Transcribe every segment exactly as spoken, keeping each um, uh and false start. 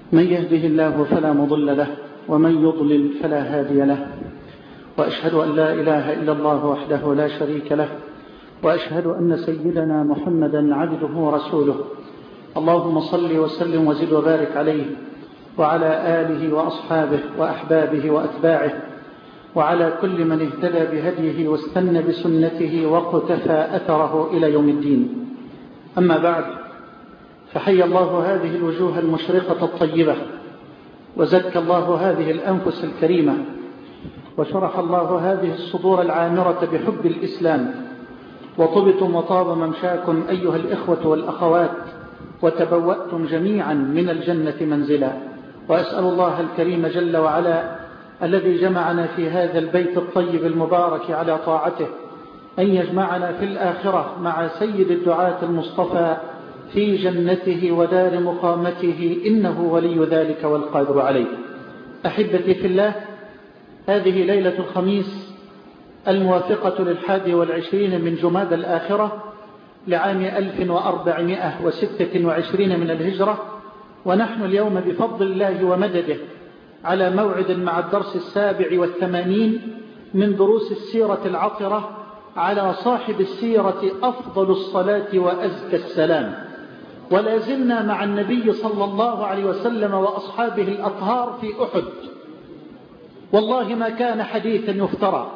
من يهده الله فلا مضل له ومن يضلل فلا هادي له، وأشهد أن لا إله إلا الله وحده لا شريك له، وأشهد أن سيدنا محمدا عبده ورسوله. اللهم صل وسلم وزد وبارك عليه وعلى آله وأصحابه وأحبابه وأتباعه وعلى كل من اهتدى بهديه واستنى بسنته واقتفى أثره إلى يوم الدين. أما بعد، فحي الله هذه الوجوه المشرقة الطيبة، وزكى الله هذه الأنفس الكريمة، وشرح الله هذه الصدور العامرة بحب الإسلام، وطبتم وطاب ممشاكم أيها الإخوة والأخوات، وتبوأتم جميعا من الجنة منزلا. وأسأل الله الكريم جل وعلا الذي جمعنا في هذا البيت الطيب المبارك على طاعته أن يجمعنا في الآخرة مع سيد الدعاة المصطفى في جنته ودار مقامته، إنه ولي ذلك والقادر عليه. أحبتي في الله، هذه ليلة الخميس الموافقة للحادي والعشرين من جماد الآخرة لعام ألف وأربعمائة وستة وعشرين من الهجرة، ونحن اليوم بفضل الله ومدده على موعد مع الدرس السابع والثمانين من دروس السيرة العطرة على صاحب السيرة أفضل الصلاة وأزكى السلام. ولا زلنا مع النبي صلى الله عليه وسلم وأصحابه الأطهار في أحد. والله ما كان حديثا يفترى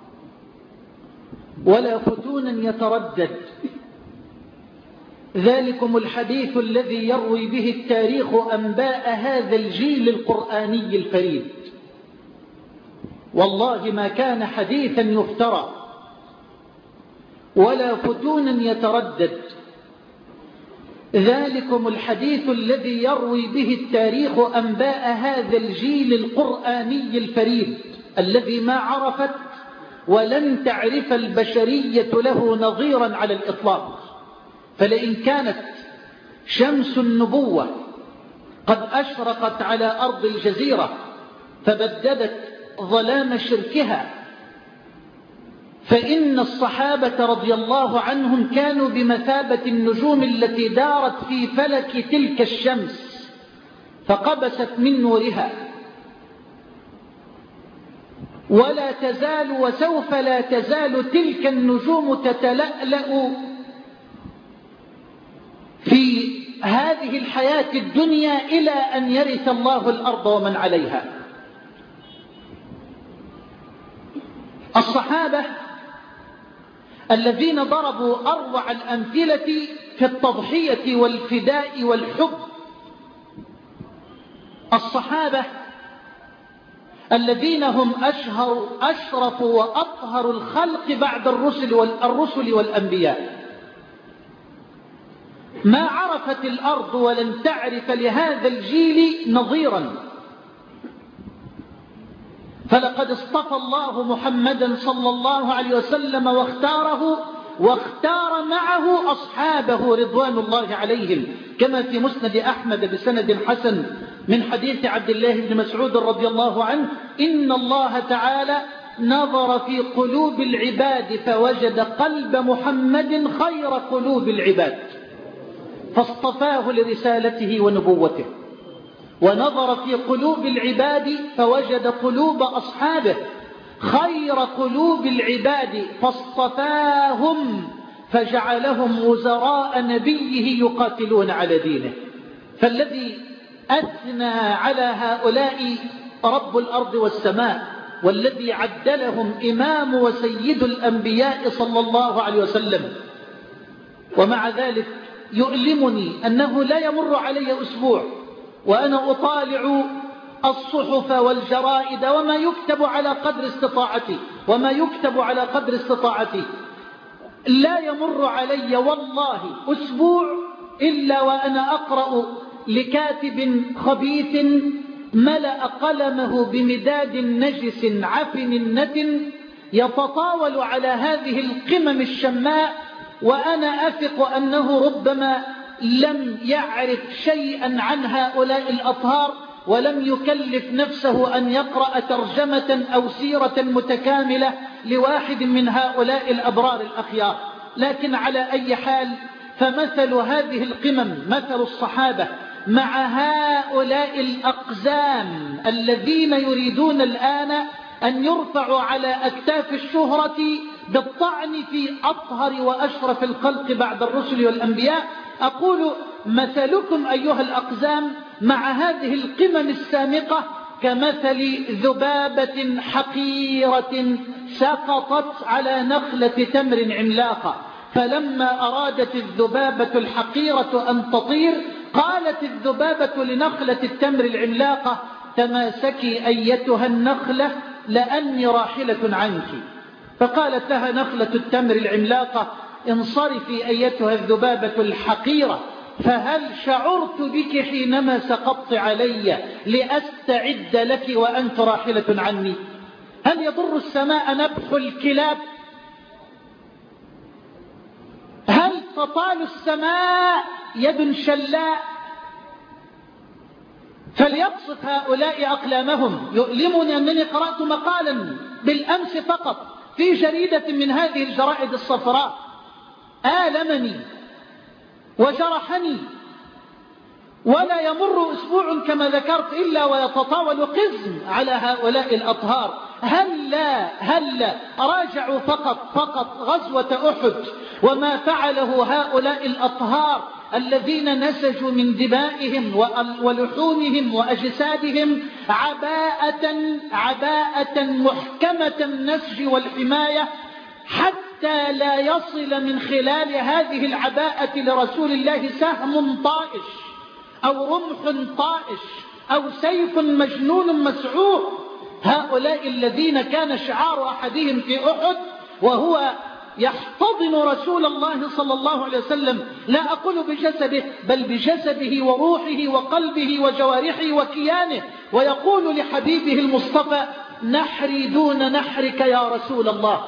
ولا فتونا يتردد، ذلكم الحديث الذي يروي به التاريخ أنباء هذا الجيل القرآني الفريد. والله ما كان حديثا يفترى ولا فتونا يتردد، ذلكم الحديث الذي يروي به التاريخ أنباء هذا الجيل القرآني الفريد الذي ما عرفت ولن تعرف البشرية له نظيرا على الإطلاق. فلئن كانت شمس النبوة قد أشرقت على أرض الجزيرة فبددت ظلام شركها، فإن الصحابة رضي الله عنهم كانوا بمثابة النجوم التي دارت في فلك تلك الشمس فقبست من نورها، ولا تزال وسوف لا تزال تلك النجوم تتلألأ في هذه الحياة الدنيا إلى أن يرث الله الأرض ومن عليها. الصحابة الذين ضربوا أروع الأمثلة في التضحية والفداء والحب، الصحابة الذين هم أشهر أشرف وأطهر الخلق بعد الرسل والرسل والأنبياء، ما عرفت الأرض ولن تعرف لهذا الجيل نظيرا. فلقد اصطفى الله محمدا صلى الله عليه وسلم واختاره، واختار معه أصحابه رضوان الله عليهم، كما في مسند أحمد بسند حسن من حديث عبد الله بن مسعود رضي الله عنه: إن الله تعالى نظر في قلوب العباد فوجد قلب محمد خير قلوب العباد فاصطفاه لرسالته ونبوته، ونظر في قلوب العباد فوجد قلوب أصحابه خير قلوب العباد فاصطفاهم فجعلهم وزراء نبيه يقاتلون على دينه. فالذي أثنى على هؤلاء رب الأرض والسماء، والذي عدلهم إمام وسيد الأنبياء صلى الله عليه وسلم. ومع ذلك يؤلمني أنه لا يمر علي أسبوع وأنا أطالع الصحف والجرائد وما يكتب على قدر استطاعتي وما يكتب على قدر استطاعتي لا يمر علي والله أسبوع إلا وأنا أقرأ لكاتب خبيث ملأ قلمه بمداد نجس عفن نتن يتطاول على هذه القمم الشماء، وأنا أثق أنه ربما لم يعرف شيئا عن هؤلاء الأطهار ولم يكلف نفسه أن يقرأ ترجمة أو سيرة متكاملة لواحد من هؤلاء الأبرار الأخيار. لكن على أي حال، فمثل هذه القمم مثل الصحابة مع هؤلاء الأقزام الذين يريدون الآن أن يرفعوا على أكتاف الشهرة بالطعن في أطهر وأشرف الخلق بعد الرسل والأنبياء، أقول مثلكم أيها الأقزام مع هذه القمم السامقة كمثل ذبابة حقيرة سقطت على نخلة تمر عملاقة، فلما أرادت الذبابة الحقيرة أن تطير قالت الذبابة لنخلة التمر العملاقة: تماسكي أيتها النخلة لأني راحلة عنك. فقالت لها نخلة التمر العملاقة: انصرفي أيتها الذبابة الحقيرة، فهل شعرت بك حينما سقطت علي لأستعد لك وأنت راحلة عني؟ هل يضر السماء نبح الكلاب؟ هل تطال السماء يد شلاء؟ فليقصف هؤلاء أقلامهم. يؤلمني أنني قرأت مقالا بالأمس فقط في جريدة من هذه الجرائد الصفراء آلمني وجرحني، ولا يمر أسبوع كما ذكرت إلا ويتطاول قزم على هؤلاء الأطهار. هلا هلا راجعوا فقط فقط غزوة أحد وما فعله هؤلاء الأطهار الذين نسجوا من دمائهم ولحومهم وأجسادهم عباءة عباءة محكمة النسج والحماية، حتى لا يصل من خلال هذه العباءة لرسول الله سهم طائش أو رمح طائش أو سيف مجنون مسعور. هؤلاء الذين كان شعار أحدهم في أحد وهو يحتضن رسول الله صلى الله عليه وسلم، لا أقول بجسده بل بجسده وروحه وقلبه وجوارحه وكيانه، ويقول لحبيبه المصطفى: نحري دون نحرك يا رسول الله،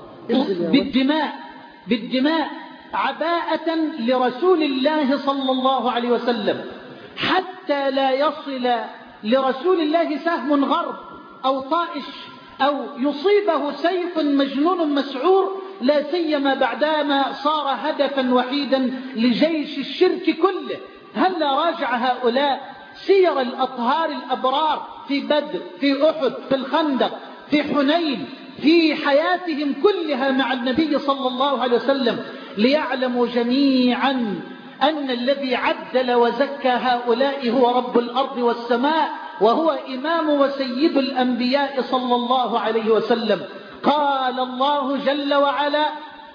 بالدماء بالدماء عباءة لرسول الله صلى الله عليه وسلم، حتى لا يصل لرسول الله سهم غرب أو طائش أو يصيبه سيف مجنون مسعور، لا سيما بعدما صار هدفا وحيدا لجيش الشرك كله. هلا راجع هؤلاء سير الأطهار الأبرار في بدر، في أحد، في الخندق، في حنين، في حياتهم كلها مع النبي صلى الله عليه وسلم، ليعلموا جميعا أن الذي عدل وزكى هؤلاء هو رب الأرض والسماء، وهو إمام وسيد الأنبياء صلى الله عليه وسلم. قال الله جل وعلا: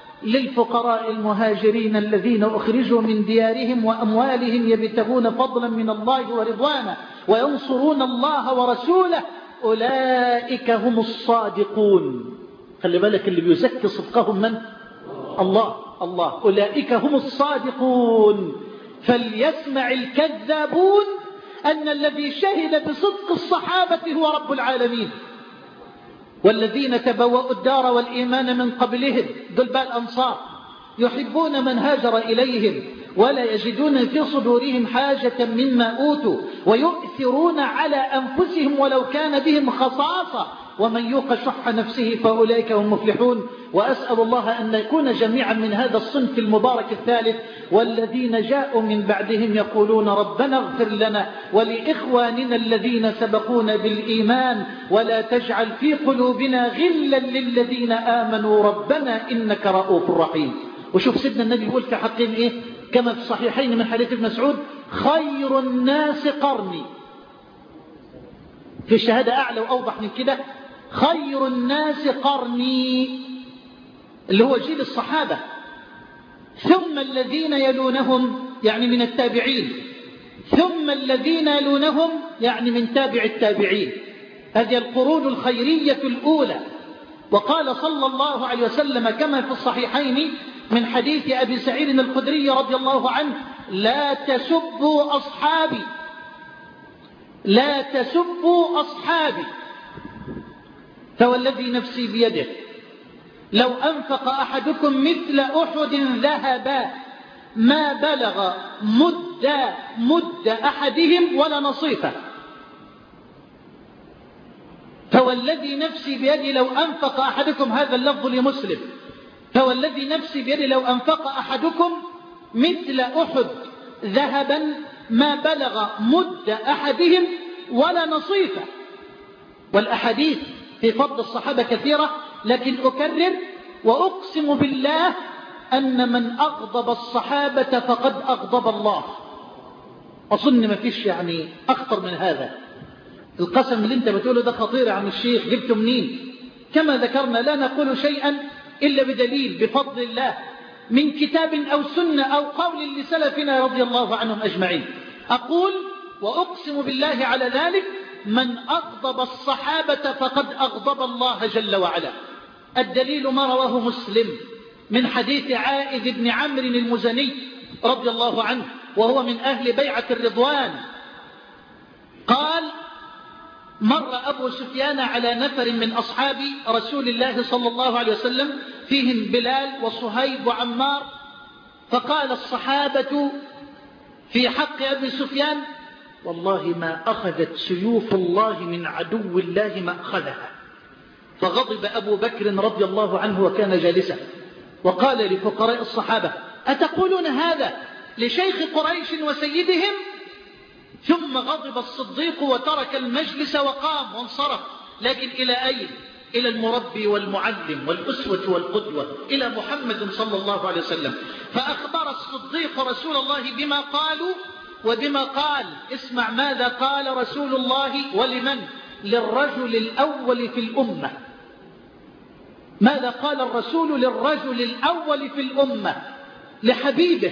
للفقراء المهاجرين الذين أخرجوا من ديارهم وأموالهم يبتغون فضلا من الله ورضوانه وينصرون الله ورسوله أولئك هم الصادقون. خلي بالك، اللي بيزكي صدقهم من؟ الله الله. أولئك هم الصادقون. فليسمع الكذابون أن الذي شهد بصدق الصحابة هو رب العالمين. والذين تبوأوا الدار والإيمان من قبلهم، دول بقى الأنصار، يحبون من هاجر إليهم ولا يجدون في صدورهم حاجة مما أوتوا ويؤثرون على أنفسهم ولو كان بهم خصاصة ومن يوق شح نفسه فأولئك هم المفلحون. وأسأل الله أن نكون جميعا من هذا الصنف المبارك الثالث. والذين جاءوا من بعدهم يقولون ربنا اغفر لنا ولإخواننا الذين سبقونا بالإيمان ولا تجعل في قلوبنا غلا للذين آمنوا ربنا إنك رؤوف رحيم. وشوف سيدنا النبي يقول في حقهم إيه كما في الصحيحين من حديث ابن مسعود: خير الناس قرني. في الشهادة أعلى وأوضح من كده: خير الناس قرني، اللي هو جيل الصحابة، ثم الذين يلونهم يعني من التابعين، ثم الذين يلونهم يعني من تابع التابعين. هذه القرون الخيرية الأولى. وقال صلى الله عليه وسلم كما في الصحيحين من حديث أبي سعيد الخدري رضي الله عنه: لا تسبوا أصحابي لا تسبوا أصحابي فوالذي نفسي بيده لو أنفق أحدكم مثل أحد ذهبا ما بلغ مد مد أحدهم ولا نصيفه. فوالذي نفسي بيده لو أنفق أحدكم، هذا اللفظ لمسلم، فوالذي نفسي بيده لو أنفق أحدكم مثل أحد ذهبا ما بلغ مد أحدهم ولا نصيفه. والأحاديث في فضل الصحابة كثيرة، لكن أكرر وأقسم بالله أن من أغضب الصحابة فقد أغضب الله. أظن ما فيش يعني أخطر من هذا. القسم اللي انت بتقوله ده خطير يا عم الشيخ، جبته منين؟ كما ذكرنا لا نقول شيئا إلا بدليل بفضل الله من كتاب أو سنة أو قول لسلفنا رضي الله عنهم أجمعين. أقول وأقسم بالله على ذلك من أغضب الصحابة فقد أغضب الله جل وعلا. الدليل ما رواه مسلم من حديث عائذ بن عمرو المزني رضي الله عنه، وهو من أهل بيعة الرضوان. قال: مر أبو سفيان على نفر من أصحاب رسول الله صلى الله عليه وسلم فيهم بلال وصهيب وعمار، فقال الصحابة في حق أبي سفيان: والله ما أخذت سيوف الله من عدو الله ما أخذها. فغضب أبو بكر رضي الله عنه وكان جالسا، وقال لفقراء الصحابة: أتقولون هذا لشيخ قريش وسيدهم؟ ثم غضب الصديق وترك المجلس وقام وانصرف. لكن إلى أين؟ إلى المربي والمعلم والأسوة والقدوة، إلى محمد صلى الله عليه وسلم. فأخبر الصديق رسول الله بما قالوا وبما قال. اسمع ماذا قال رسول الله ولمن؟ للرجل الأول في الأمة. ماذا قال الرسول للرجل الأول في الأمة؟ لحبيبه.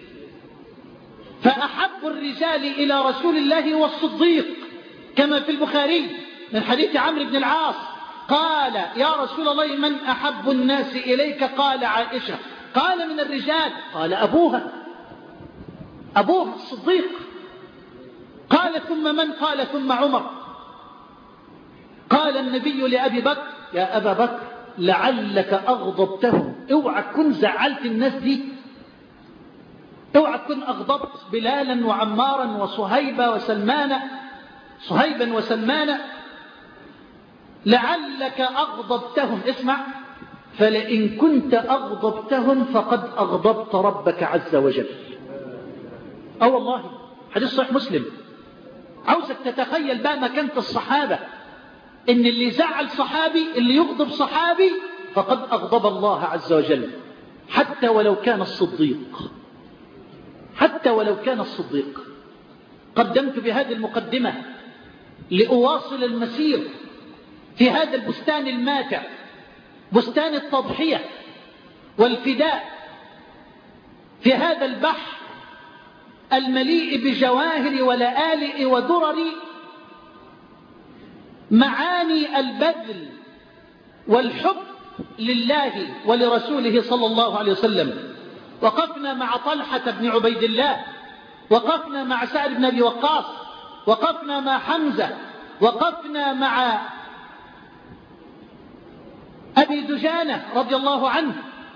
فأحب الرجال إلى رسول الله والصديق، كما في البخاري من حديث عمرو بن العاص قال: يا رسول الله من أحب الناس إليك؟ قال: عائشة. قال: من الرجال؟ قال: أبوها أبوها الصديق. قال: ثم من؟ قال: ثم عمر. قال النبي لأبي بكر: يا أبا بكر لعلك أغضبتهم، اوعى تكون زعلت الناس دي، اوعى تكون أغضبت بلالا وعمارا وصهيبا وسلمان صهيبا وسلمان، لعلك أغضبتهم. اسمع: فلئن كنت أغضبتهم فقد أغضبت ربك عز وجل. أه والله حديث صحيح مسلم. عاوزك تتخيل بقى مكانة الصحابة، إن اللي زعل صحابي، اللي يغضب صحابي، فقد أغضب الله عز وجل، حتى ولو كان الصديق، حتى ولو كان الصديق. قدمت بهذه المقدمة لأواصل المسير في هذا البستان الماتع، بستان التضحية والفداء، في هذا البحر المليء بجواهر ولآلئ ودرر، معاني البذل والحب لله ولرسوله صلى الله عليه وسلم. وقفنا مع طلحة بن عبيد الله، وقفنا مع سعد بن أبي وقاص، وقفنا مع حمزة، وقفنا مع أبي دجانة رضي الله عنه،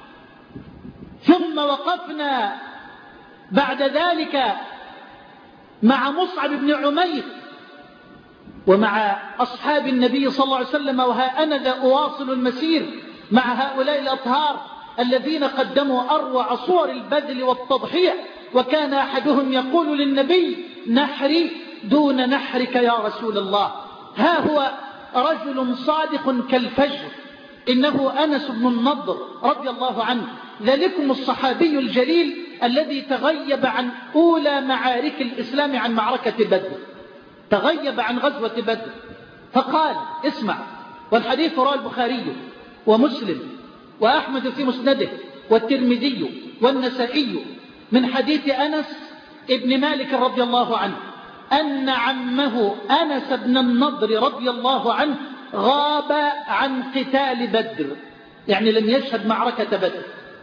ثم وقفنا بعد ذلك مع مصعب بن عمير ومع أصحاب النبي صلى الله عليه وسلم. وها أنا ذا أواصل المسير مع هؤلاء الأطهار الذين قدموا أروع صور البذل والتضحية. وكان أحدهم يقول للنبي: نحري دون نحرك يا رسول الله. ها هو رجل صادق كالفجر، إنه أنس بن النضر رضي الله عنه، ذلكم الصحابي الجليل الذي تغيب عن أولى معارك الإسلام، عن معركة بدر، تغيب عن غزوة بدر. فقال: اسمع، والحديث رواه البخاري ومسلم وأحمد في مسنده والترمذي والنسائي من حديث أنس ابن مالك رضي الله عنه أن عمه أنس بن النضر رضي الله عنه غاب عن قتال بدر، يعني لم يشهد معركة بدر.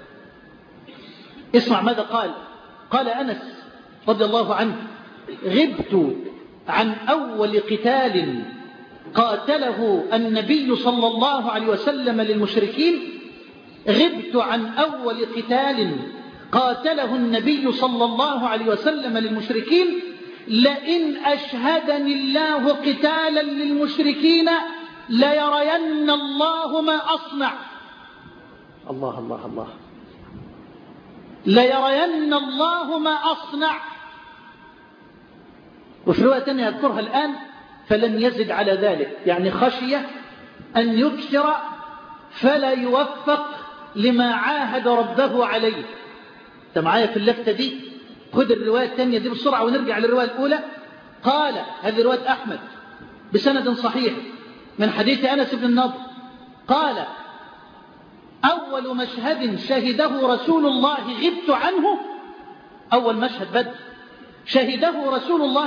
اسمع ماذا قال. قال أنس رضي الله عنه: غبت عن أول قتال قاتله النبي صلى الله عليه وسلم للمشركين، غبت عن أول قتال قاتله النبي صلى الله عليه وسلم للمشركين، لئن أشهدني الله قتالا للمشركين ليرين الله ما أصنع. الله الله الله، ليرين الله ما أصنع. وفي رواية ثانية أذكرها الآن: فلن يزد على ذلك، يعني خشية أن يكثر فلا يوفق لما عاهد ربه عليه. أنت معايا في اللفتة دي؟ خذ الرواية الثانية دي بسرعة ونرجع للرواية الأولى. قال، هذه رواية أحمد بسند صحيح من حديث أنس بن النضر، قال: أول مشهد شهده رسول الله غبت عنه، أول مشهد بدر شهده رسول الله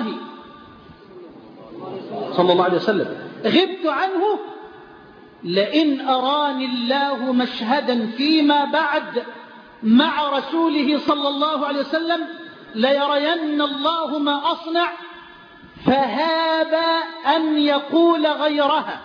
صلى الله عليه وسلم غبت عنه، لئن أراني الله مشهدا فيما بعد مع رسوله صلى الله عليه وسلم ليرين الله ما أصنع، فهاب أن يقول غيرها،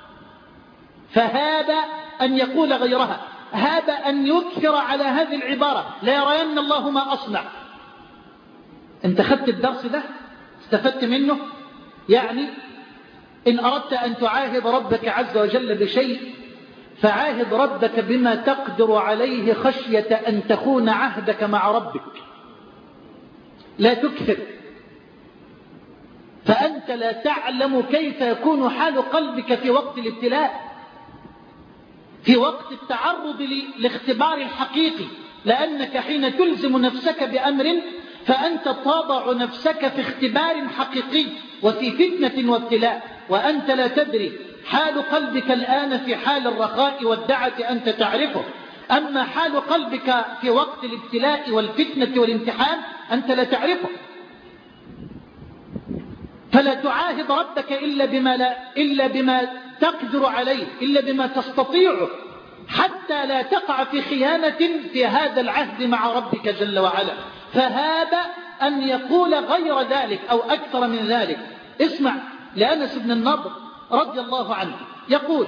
فهاب أن يقول غيرها، هاب أن يكثر على هذه العبارة: ليرين الله ما أصنع. انت خدت الدرس ده؟ استفدت منه؟ يعني إن أردت أن تعاهد ربك عز وجل بشيء فعاهد ربك بما تقدر عليه خشية أن تخون عهدك مع ربك. لا تكثر، فأنت لا تعلم كيف يكون حال قلبك في وقت الابتلاء، في وقت التعرض لاختبار الحقيقي، لأنك حين تلزم نفسك بأمر فأنت تضع نفسك في اختبار حقيقي وفي فتنة وابتلاء، وأنت لا تدري حال قلبك الآن في حال الرخاء والدعة أنت تعرفه، أما حال قلبك في وقت الابتلاء والفتنة والامتحان أنت لا تعرفه. فلا تعاهد ربك إلا بما, لا إلا بما تقدر عليه، إلا بما تستطيعه، حتى لا تقع في خيانة في هذا العهد مع ربك جل وعلا. فهاب أن يقول غير ذلك أو أكثر من ذلك. اسمع لأنس بن النضر رضي الله عنه يقول: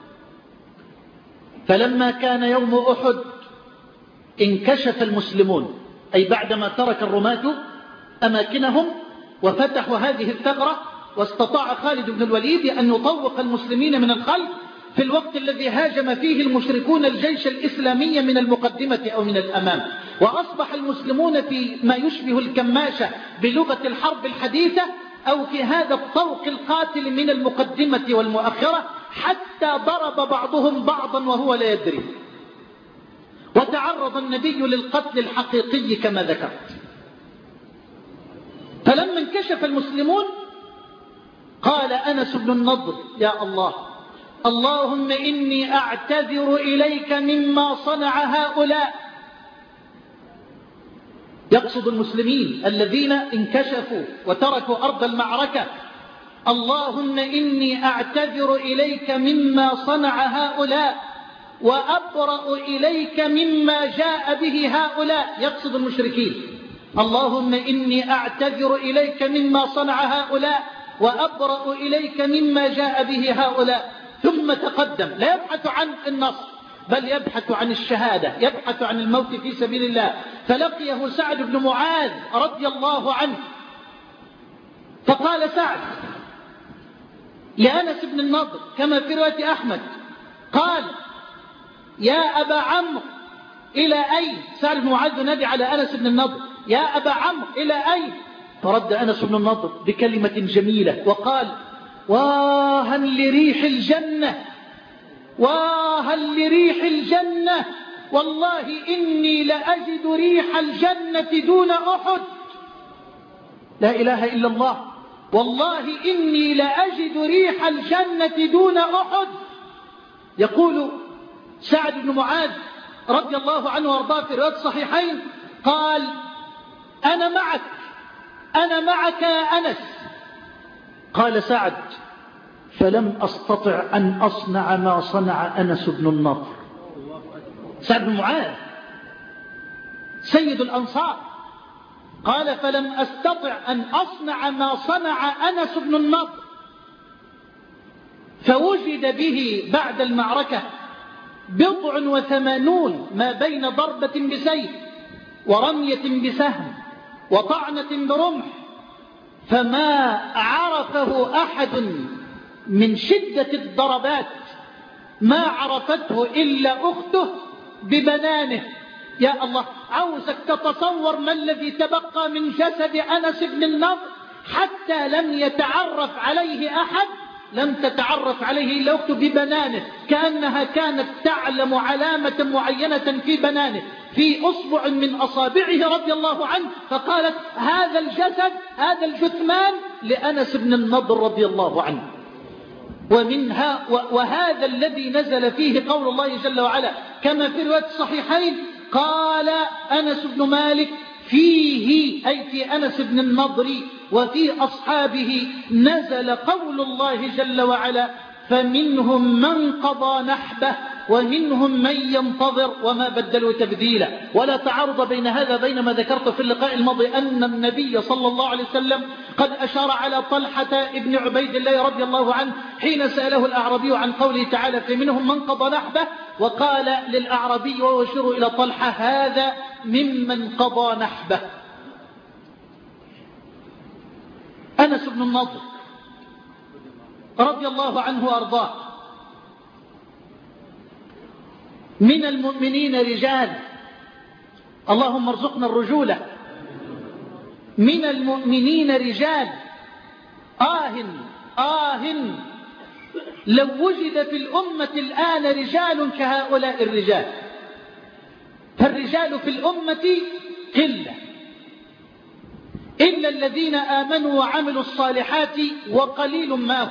فلما كان يوم أحد انكشف المسلمون، أي بعدما ترك الرماة أماكنهم وفتحوا هذه الثغرة، واستطاع خالد بن الوليد أن يطوق المسلمين من الخلف في الوقت الذي هاجم فيه المشركون الجيش الإسلامي من المقدمة أو من الأمام، وأصبح المسلمون في ما يشبه الكماشة بلغة الحرب الحديثة، أو في هذا الطوق القاتل من المقدمة والمؤخرة، حتى ضرب بعضهم بعضا وهو لا يدري، وتعرض النبي للقتل الحقيقي كما ذكرت. فلما انكشف المسلمون قال أنس بن النضر: يا الله، اللهم إني أعتذر إليك مما صنع هؤلاء، يقصد المسلمين الذين انكشفوا وتركوا أرض المعركة. اللهم إني أعتذر إليك مما صنع هؤلاء وأبرأ إليك مما جاء به هؤلاء، يقصد المشركين. اللهم إني أعتذر إليك مما صنع هؤلاء وأبرأ إليك مما جاء به هؤلاء. ثم تقدم، لا يبحث عن النصر بل يبحث عن الشهادة، يبحث عن الموت في سبيل الله. فلقيه سعد بن معاذ رضي الله عنه، فقال سعد لأنس بن النضر كما في رواية أحمد، قال: يا أبا عمرو إلى أين؟ سعد بن معاذ ينادي على أنس بن النضر: يا أبا عمرو إلى أين؟ فرد أنس بن النضر بكلمة جميلة وقال: واها لريح الجنة، واها لريح الجنة، والله إني لأجد ريح الجنة دون أحد. لا إله إلا الله، والله إني لأجد ريح الجنة دون أحد. يقول سعد بن معاذ رضي الله عنه وارضاه في رواية الصحيحين، قال: أنا معك، أنا معك يا أنس. قال سعد: فلم أستطع أن أصنع ما صنع أنس بن النضر. سعد بن معاذ سيد الأنصار قال: فلم أستطع أن أصنع ما صنع أنس بن النضر. فوجد به بعد المعركة بضع وثمانون ما بين ضربة بسيف ورمية بسهم وطعنة برمح، فما عرفه أحد من شدة الضربات ما عرفته إلا أخته ببنانه. يا الله، عاوزك تتصور ما الذي تبقى من جسد أنس بن النضر حتى لم يتعرف عليه أحد، لم تتعرف عليه إلا أخته ببنانه، كأنها كانت تعلم علامة معينة في بنانه في أصبع من أصابعه رضي الله عنه، فقالت هذا الجسد هذا الجثمان لأنس بن النضر رضي الله عنه. ومنها وهذا الذي نزل فيه قول الله جل وعلا كما في رواية الصحيحين قال أنس بن مالك فيه، أي في أنس بن النضر وفي أصحابه نزل قول الله جل وعلا فمنهم من قضى نحبه ومنهم من ينتظر وما بدلوا تبديلا. ولا تعارض بين هذا بين ما ذكرت في اللقاء الماضي أن النبي صلى الله عليه وسلم قد أشار على طلحة ابن عبيد الله رضي الله عنه حين سأله الأعرابي عن قوله تعالى فمنهم من قضى نحبه، وقال للأعرابي وهو يشير إلى طلحة هذا ممن قضى نحبه. أنس بن النضر رضي الله عنه وأرضاه من المؤمنين رجال، اللهم ارزقنا الرجولة، من المؤمنين رجال آه آه لو وجد في الأمة الآن رجال كهؤلاء الرجال. فالرجال في الأمة قلة إلا الذين آمنوا وعملوا الصالحات وقليل ما هم،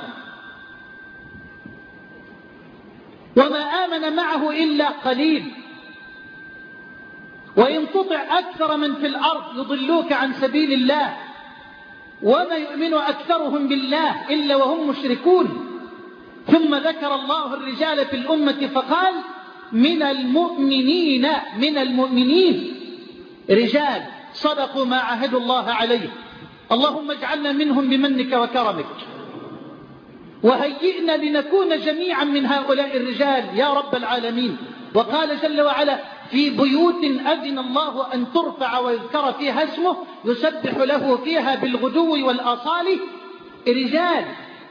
وما آمن معه إلا قليل. وإن تطع أكثر من في الأرض يضلوك عن سبيل الله وما يؤمن أكثرهم بالله إلا وهم مشركون. ثم ذكر الله الرجال في الأمة فقال من المؤمنين من المؤمنين رجال صدقوا ما عاهدوا الله عليه. اللهم اجعلنا منهم بمنك وكرمك، وهيئنا لنكون جميعا من هؤلاء الرجال يا رب العالمين. وقال جل وعلا في بيوت أذن الله أن ترفع ويذكر فيها اسمه يسبح له فيها بالغدو والآصال رجال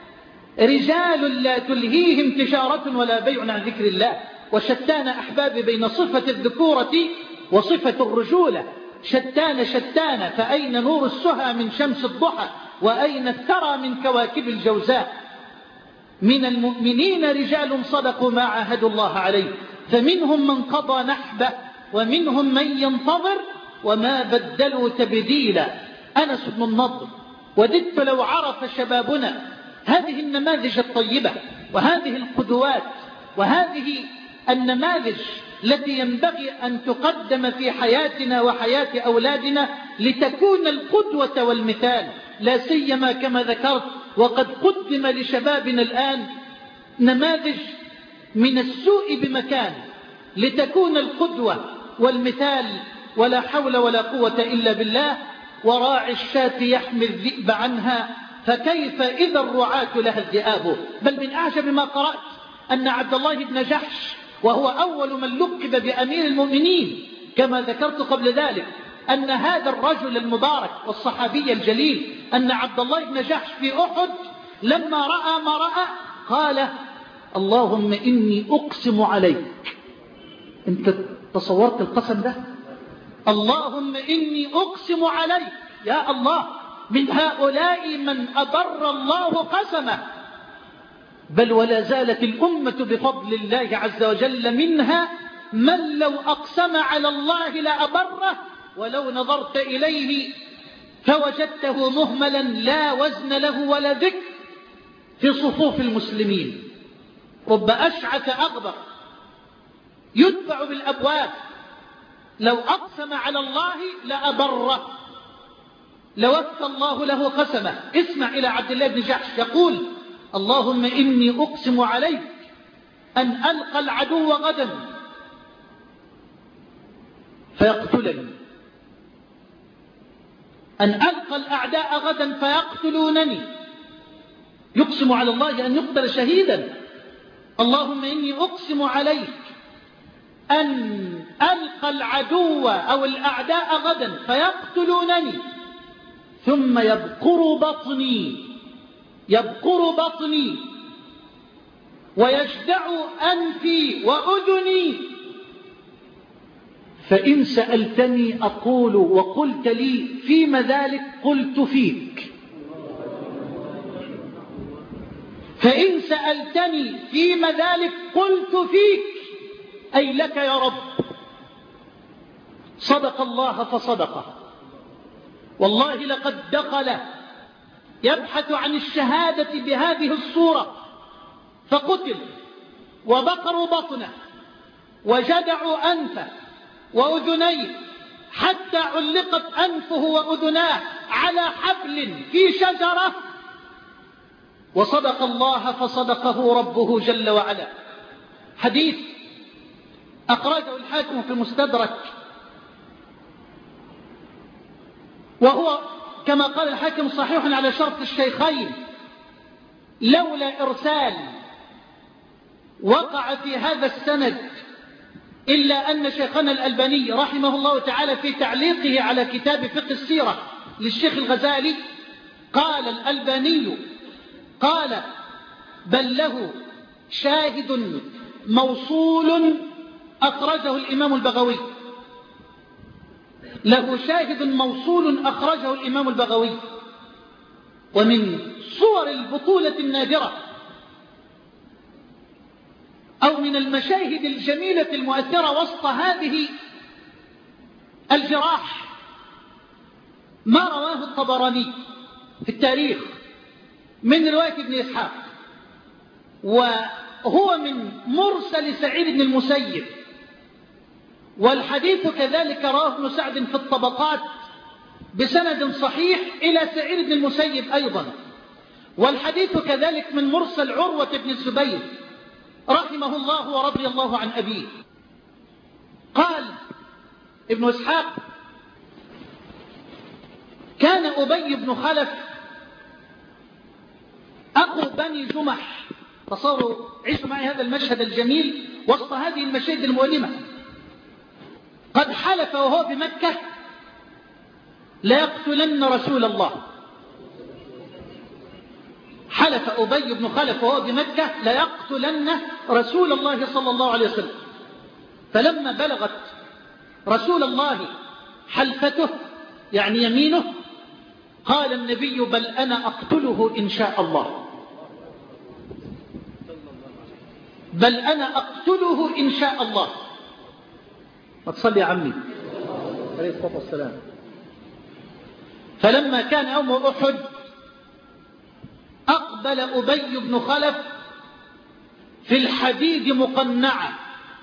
رجال لا تلهيهم تجارة ولا بيع عن ذكر الله. وشتان أحبابي بين صفة الذكورة وصفة الرجولة، شتان شتان، فأين نور السهى من شمس الضحى وأين الثرى من كواكب الجوزاء. من المؤمنين رجال صدقوا ما عاهدوا الله عليه فمنهم من قضى نحبه ومنهم من ينتظر وما بدلوا تبديلا. أنس بن النضر، وددت لو عرف شبابنا هذه النماذج الطيبة وهذه القدوات وهذه النماذج التي ينبغي أن تقدم في حياتنا وحياة أولادنا لتكون القدوة والمثال، لا سيما كما ذكرت وقد قدم لشبابنا الآن نماذج من السوء بمكان لتكون القدوة والمثال. ولا حول ولا قوة إلا بالله. وراعي الشاة يحمي الذئب عنها فكيف إذا الرعاة لها الذئاب. بل من أعجب ما قرأت أن عبد الله بن جحش وهو أول من لقب بأمير المؤمنين كما ذكرت قبل ذلك أن هذا الرجل المبارك والصحابي الجليل أن عبد الله بن جحش في أحد لما رأى ما رأى قال اللهم إني أقسم عليك. أنت تصورت القسم ده؟ اللهم إني أقسم عليك يا الله من هؤلاء من أبر الله قسمه. بل ولا زالت الأمة بفضل الله عز وجل منها من لو أقسم على الله لأبره ولو نظرت إليه فوجدته مهملا لا وزن له ولا ذكر في صفوف المسلمين. رب أشعث أغبر يتبع بالأبواب لو أقسم على الله لأبره لوفى الله له قسمه. اسمع إلى عبد الله بن جحش يقول اللهم إني أقسم عليك أن ألقى العدو غدا فيقتلني، أن ألقى الأعداء غدا فيقتلونني. يقسم على الله أن يقتل شهيدا. اللهم إني أقسم عليك أن ألقى العدو أو الأعداء غدا فيقتلونني ثم يبقر بطني يبقر بطني ويجدع أنفي وأذني فإن سألتني أقول وقلت لي فيما ذلك قلت فيك. فإن سألتني فيما ذلك قلت فيك، أي لك يا رب. صدق الله فصدقه. والله لقد دخل يبحث عن الشهادة بهذه الصورة فقتل، وبقروا بطنه وجدعوا أنفه وأذنيه حتى علقت أنفه وأذناه على حبل في شجرة. وصدق الله فصدقه ربه جل وعلا. حديث أخرجه الحاكم في المستدرك، وهو كما قال الحاكم صحيح على شرط الشيخين، لولا إرسال وقع في هذا السند إلا أن شيخنا الألباني رحمه الله تعالى في تعليقه على كتاب فقه السيرة للشيخ الغزالي قال الألباني قال بل له شاهد موصول أخرجه الإمام البغوي، له شاهد موصول أخرجه الإمام البغوي. ومن صور البطولة النادرة أو من المشاهد الجميلة المؤثرة وسط هذه الجراح ما رواه الطبراني في التاريخ من رواية ابن إسحاق، وهو من مرسل سعيد بن المسيب، والحديث كذلك رواه ابن سعد في الطبقات بسند صحيح إلى سعيد بن المسيب أيضا، والحديث كذلك من مرسل عروة بن الزبير رحمه الله ورضي الله عن أبيه. قال ابن إسحاق كان أبي بن خلف أخو بني جمح. تصوروا، عيشوا معي هذا المشهد الجميل وسط هذه المشاهد المؤلمة. قد حلف وهو بمكة ليقتلن رسول الله، حلف أبي بن خلف وهو بمكة ليقتلن رسول الله صلى الله عليه وسلم. فلما بلغت رسول الله حلفته يعني يمينه قال النبي بل أنا أقتله إن شاء الله، بل أنا أقتله إن شاء الله. ما تصلي يا عمي عليه الصلاة والسلام. فلما كان يوم أحد أقبل أبي بن خلف في الحديد مقنعة،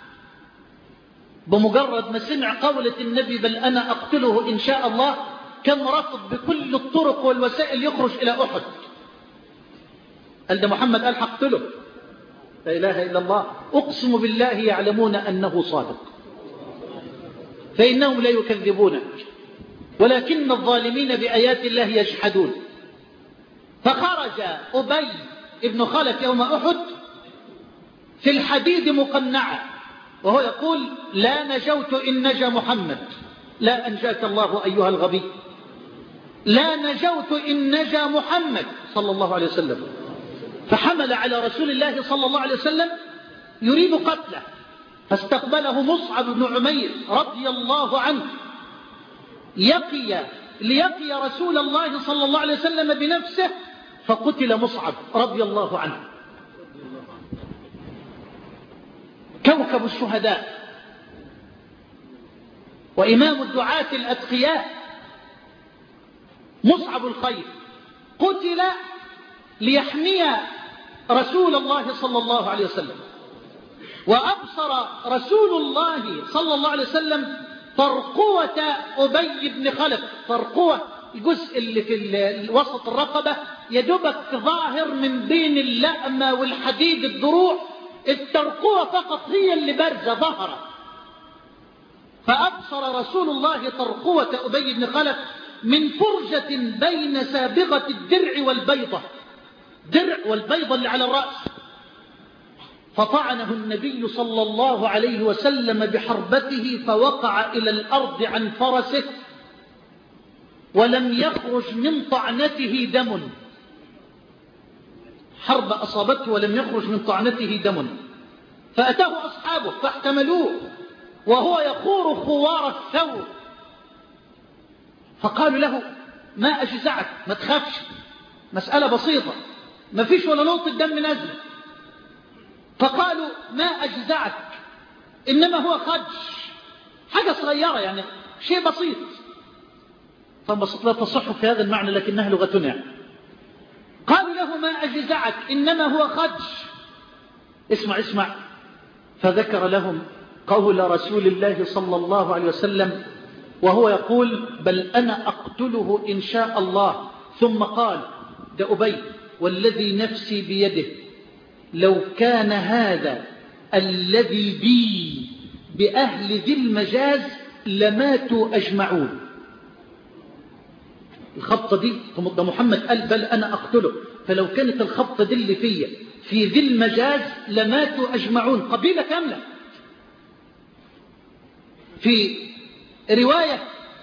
بمجرد ما سمع قولة النبي بل أنا أقتله إن شاء الله كان رفض بكل الطرق والوسائل يخرج إلى أحد. قال ده محمد قال حقتله، لا إله إلا الله، أقسم بالله يعلمون أنه صادق فإنهم لا يكذبونك ولكن الظالمين بآيات الله يجحدون. فخرج أبي ابن خلف يوم أحد في الحديد مقنعة وهو يقول لا نجوت إن نجا محمد، لا أنجاك الله أيها الغبي، لا نجوت إن نجا محمد صلى الله عليه وسلم. فحمل على رسول الله صلى الله عليه وسلم يريد قتله، فاستقبله مصعب بن عمير رضي الله عنه يقي ليقي رسول الله صلى الله عليه وسلم بنفسه، فقتل مصعب رضي الله عنه. كوكب الشهداء وإمام الدعاة الأتقياء مصعب الخير قتل ليحمي رسول الله صلى الله عليه وسلم. وأبصر رسول الله صلى الله عليه وسلم ترقوة أبي بن خلف، ترقوة الجزء اللي في وسط الرقبة يدبك ظاهر من بين اللأمة والحديد الضروع، الترقوة فقط هي اللي بارزة ظهرت. فأبصر رسول الله ترقوة أبي بن خلف من فرجة بين سابغة الدرع والبيضة، درع والبيضة اللي على الرأس، فطعنه النبي صلى الله عليه وسلم بحربته فوقع إلى الأرض عن فرسه ولم يخرج من طعنته دم. حرب أصابته ولم يخرج من طعنته دم. فأتاه أصحابه فاحتملوه وهو يخور خوار الثور، فقالوا له ما أجزعك، ما تخافش، مسألة بسيطة، ما فيش ولا نقطة دم نزل. فقالوا ما أجزعك، إنما هو خدش، حاجة صغيرة يعني شيء بسيط. فبسط لا تصح في هذا المعنى لكنها لغتنا. قالوا له ما أجزعك إنما هو خدش. اسمع اسمع. فذكر لهم قول رسول الله صلى الله عليه وسلم وهو يقول بل أنا أقتله إن شاء الله. ثم قال ده أبي والذي نفسي بيده لو كان هذا الذي بي بأهل ذي المجاز لماتوا أجمعون. الخبطة دي ده محمد قال بل أنا أقتله، فلو كانت الخبطة دي اللي فيا في ذي المجاز لماتوا أجمعون، قبيلة كاملة. في رواية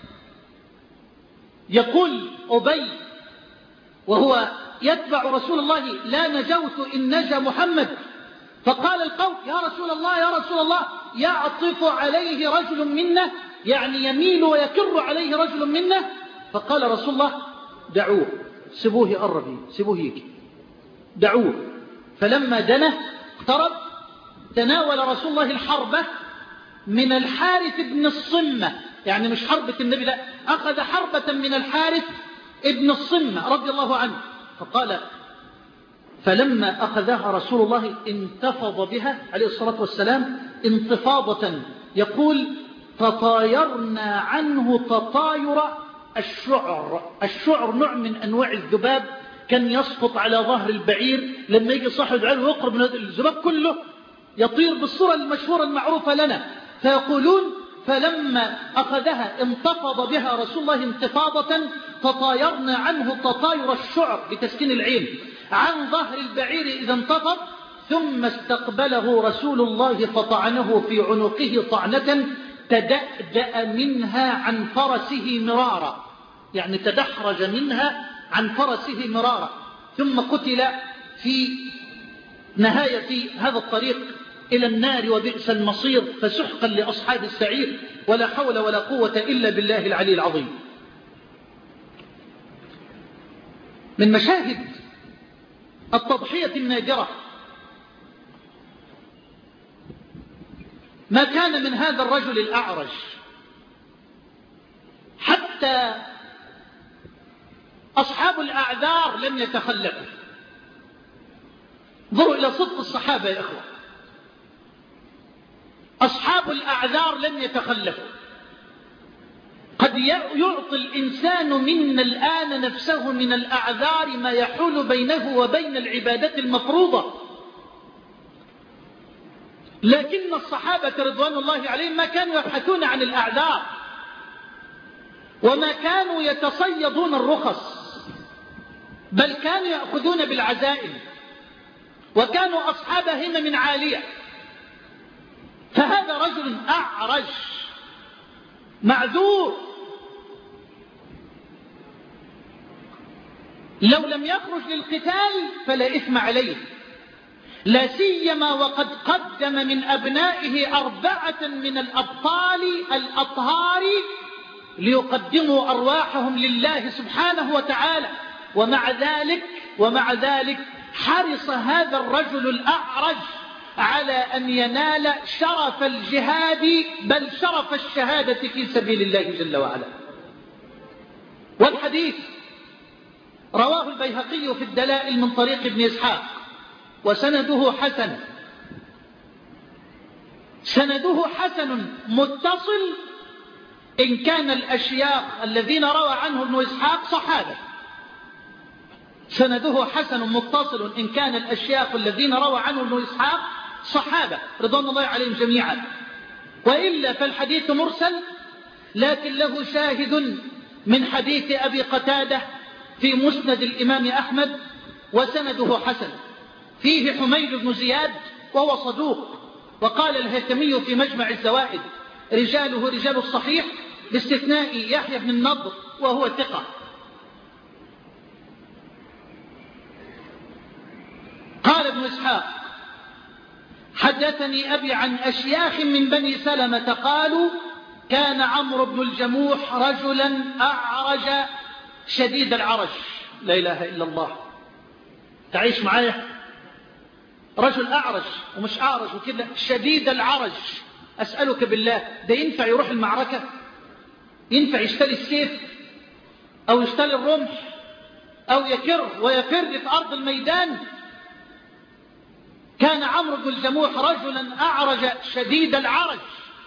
يقول أبي وهو يتبع رسول الله لا نجوت إن نجا محمد. فقال القوم يا رسول الله يا رسول الله يعطف عليه رجل منا، يعني يميل ويكر عليه رجل منا. فقال رسول الله دعوه، سبوه يقرب، سبوه يجي، دعوه. فلما دنا اقترب تناول رسول الله الحربة من الحارث بن الصمة، يعني مش حربة النبي، لا، أخذ حربة من الحارث ابن الصمة رضي الله عنه. فقال فلما أخذها رسول الله انتفض بها عليه الصلاة والسلام انتفاضة، يقول تطايرنا عنه تطاير الشعر. الشعر نوع من أنواع الذباب كان يسقط على ظهر البعير، لما يجي صاحب البعير ويقرب من الذباب كله يطير بالصورة المشهورة المعروفة لنا. فيقولون فلما أخذها انتفض بها رسول الله انتفاضة تطايرنا عنه تطاير الشعر بتسكين العين عن ظهر البعير إذا انتفض. ثم استقبله رسول الله فطعنه في عنقه طعنة تدأدأ منها عن فرسه مرارا، يعني تدحرج منها عن فرسه مرارا. ثم قتل في نهاية هذا الطريق إلى النار وبئس المصير، فسحقا لأصحاب السعير، ولا حول ولا قوة إلا بالله العلي العظيم. من مشاهد التضحية النادرة ما كان من هذا الرجل الأعرج حتى أصحاب الأعذار لم يتخلفوا. انظروا إلى صدق الصحابة يا إخوة، أصحاب الأعذار لم يتخلفوا. قد يعطي الإنسان منا الآن نفسه من الأعذار ما يحول بينه وبين العبادة المفروضة، لكن الصحابة رضوان الله عليهم ما كانوا يبحثون عن الأعذار وما كانوا يتصيدون الرخص، بل كانوا يأخذون بالعزائم، وكانوا أصحاب همم عالية. فهذا رجل أعرج معذور، لو لم يخرج للقتال فلا إثم عليه، لا سيما وقد قدم من أبنائه أربعة من الأبطال الأطهار ليقدموا أرواحهم لله سبحانه وتعالى. ومع ذلك ومع ذلك حرص هذا الرجل الأعرج على أن ينال شرف الجهاد، بل شرف الشهادة في سبيل الله جل وعلا. والحديث رواه البيهقي في الدلائل من طريق ابن إسحاق وسنده حسن، سنده حسن متصل إن كان الأشياخ الذين روى عنه ابن إسحاق صحابة، سنده حسن متصل إن كان الأشياخ الذين روى عنه ابن إسحاق صحابة رضوان الله عليهم جميعا، وإلا فالحديث مرسل، لكن له شاهد من حديث أبي قتادة في مسند الإمام أحمد وسنده حسن، فيه حميد بن زياد وهو صدوق، وقال الهيثمي في مجمع الزوائد رجاله رجال الصحيح باستثناء يحيى بن النضر وهو ثقة. قال ابن إسحاق حدثني أبي عن أشياخ من بني سلمة قالوا كان عمرو بن الجموح رجلا أعرج شديد العرج. لا إله إلا الله، تعيش معايا؟ رجل أعرج ومش أعرج وكده شديد العرج، أسألك بالله ده ينفع يروح المعركة؟ ينفع يشتري السيف أو يشتري الرمح أو يكر ويفر في أرض الميدان؟ كان عمرو بن الجموح رجلا أعرج شديد العرج.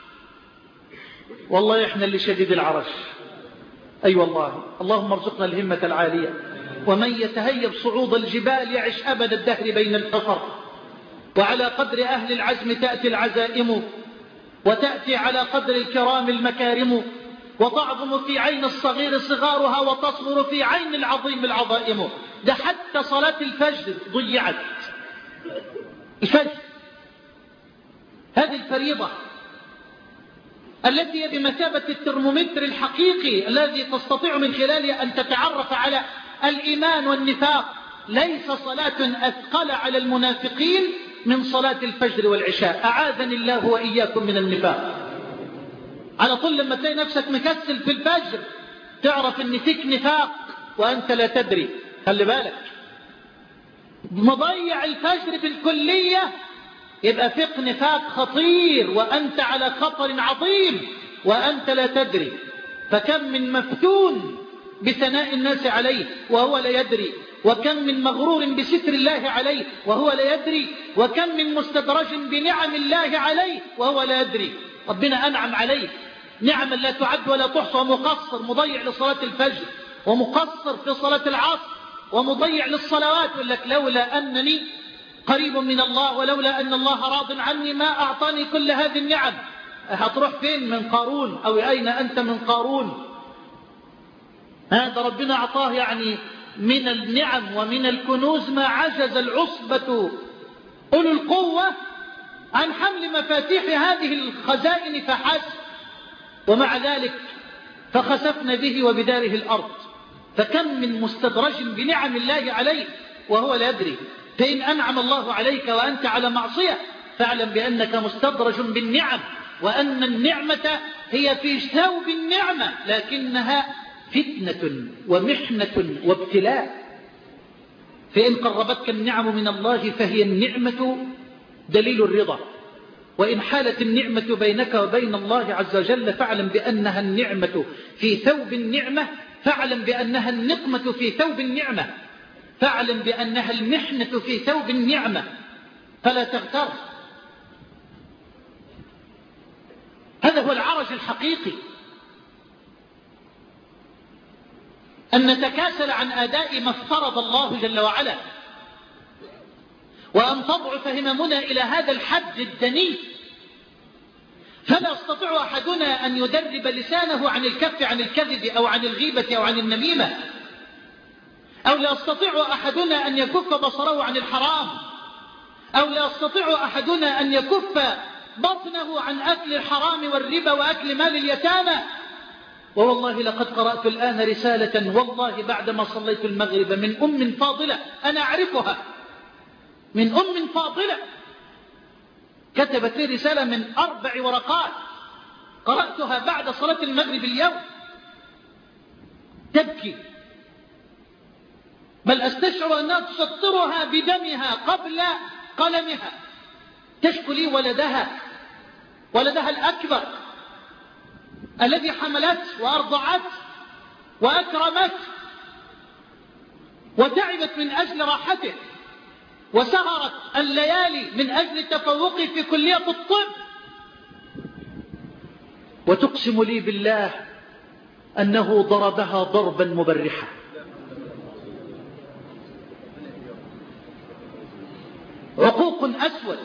والله إحنا اللي شديد العرج. أي أيوة والله. اللهم ارزقنا الهمة العالية. ومن يتهيب صعود الجبال يعش أبد الدهر بين الحفر. وعلى قدر أهل العزم تأتي العزائم، وتأتي على قدر الكرام المكارم، وتعظم في عين الصغير صغارها، وتصغر في عين العظيم العظائم. ده حتى صلاة الفجر ضيعت. الفجر هذه الفريضة التي هي بمثابة الترمومتر الحقيقي الذي تستطيع من خلاله أن تتعرف على الإيمان والنفاق. ليس صلاة أثقل على المنافقين من صلاة الفجر والعشاء. أعاذني الله وإياكم من النفاق. على طول لما تلاقي نفسك مكسل في الفجر تعرف أن فيك نفاق وأنت لا تدري. خلي بالك، مضيع الفجر بالكلية يبقى فيك نفاق خطير وأنت على خطر عظيم وأنت لا تدري. فكم من مفتون بثناء الناس عليه وهو لا يدري، وكم من مغرور بستر الله عليه وهو لا يدري، وكم من مستدرج بنعم الله عليه وهو لا يدري. ربنا أنعم عليه نعما لا تعد ولا تحصى، ومقصر مضيع لصلاة الفجر، ومقصر في صلاة العصر، ومضيع للصلوات. يقول لك لولا أنني قريب من الله ولولا أن الله راض عني ما أعطاني كل هذه النعم. هتروح فين من قارون؟ أو أين أنت من قارون؟ هذا ربنا أعطاه يعني من النعم ومن الكنوز ما عجز العصبة أولو القوة عن حمل مفاتيح هذه الخزائن فحسب. ومع ذلك فخسفنا به وبداره الأرض. فكم من مستدرج بنعم الله عليه وهو لا يدري. فإن أنعم الله عليك وأنت على معصية فاعلم بأنك مستدرج بالنعم، وأن النعمة هي في ثوب النعمة لكنها فتنة ومحنة وابتلاء. فإن قربتك النعم من الله فهي النعمة دليل الرضا، وإن حالت النعمة بينك وبين الله عز وجل فاعلم بأنها النعمة في ثوب النعمة، فاعلم بأنها النقمة في ثوب النعمة، فاعلم بأنها المحنة في ثوب النعمة، فلا تغتر. هذا هو العرج الحقيقي، أن نتكاسل عن أداء ما افترض الله جل وعلا، وأن تضعف هممنا إلى هذا الحد الدني. فلا يستطيع أحدنا أن يدرب لسانه عن الكف عن الكذب أو عن الغيبة أو عن النميمة، أو لا يستطيع أحدنا أن يكف بصره عن الحرام، أو لا يستطيع أحدنا أن يكف بطنه عن أكل الحرام والربا وأكل مال اليتامى. ووالله لقد قرأت الآن رسالة والله بعدما صليت المغرب من أم فاضلة أنا أعرفها، من أم فاضلة كتبت لي رسالة من أربع ورقات قرأتها بعد صلاة المغرب اليوم، تبكي، بل أستشعر أنها تسطرها بدمها قبل قلمها، تشكو لي ولدها، ولدها الأكبر الذي حملت وأرضعت وأكرمت وتعبت من أجل راحته، وسهرت الليالي من أجل تفوقه في كلية الطب، وتقسم لي بالله أنه ضربها ضربا مبرحا. عقوق أسود،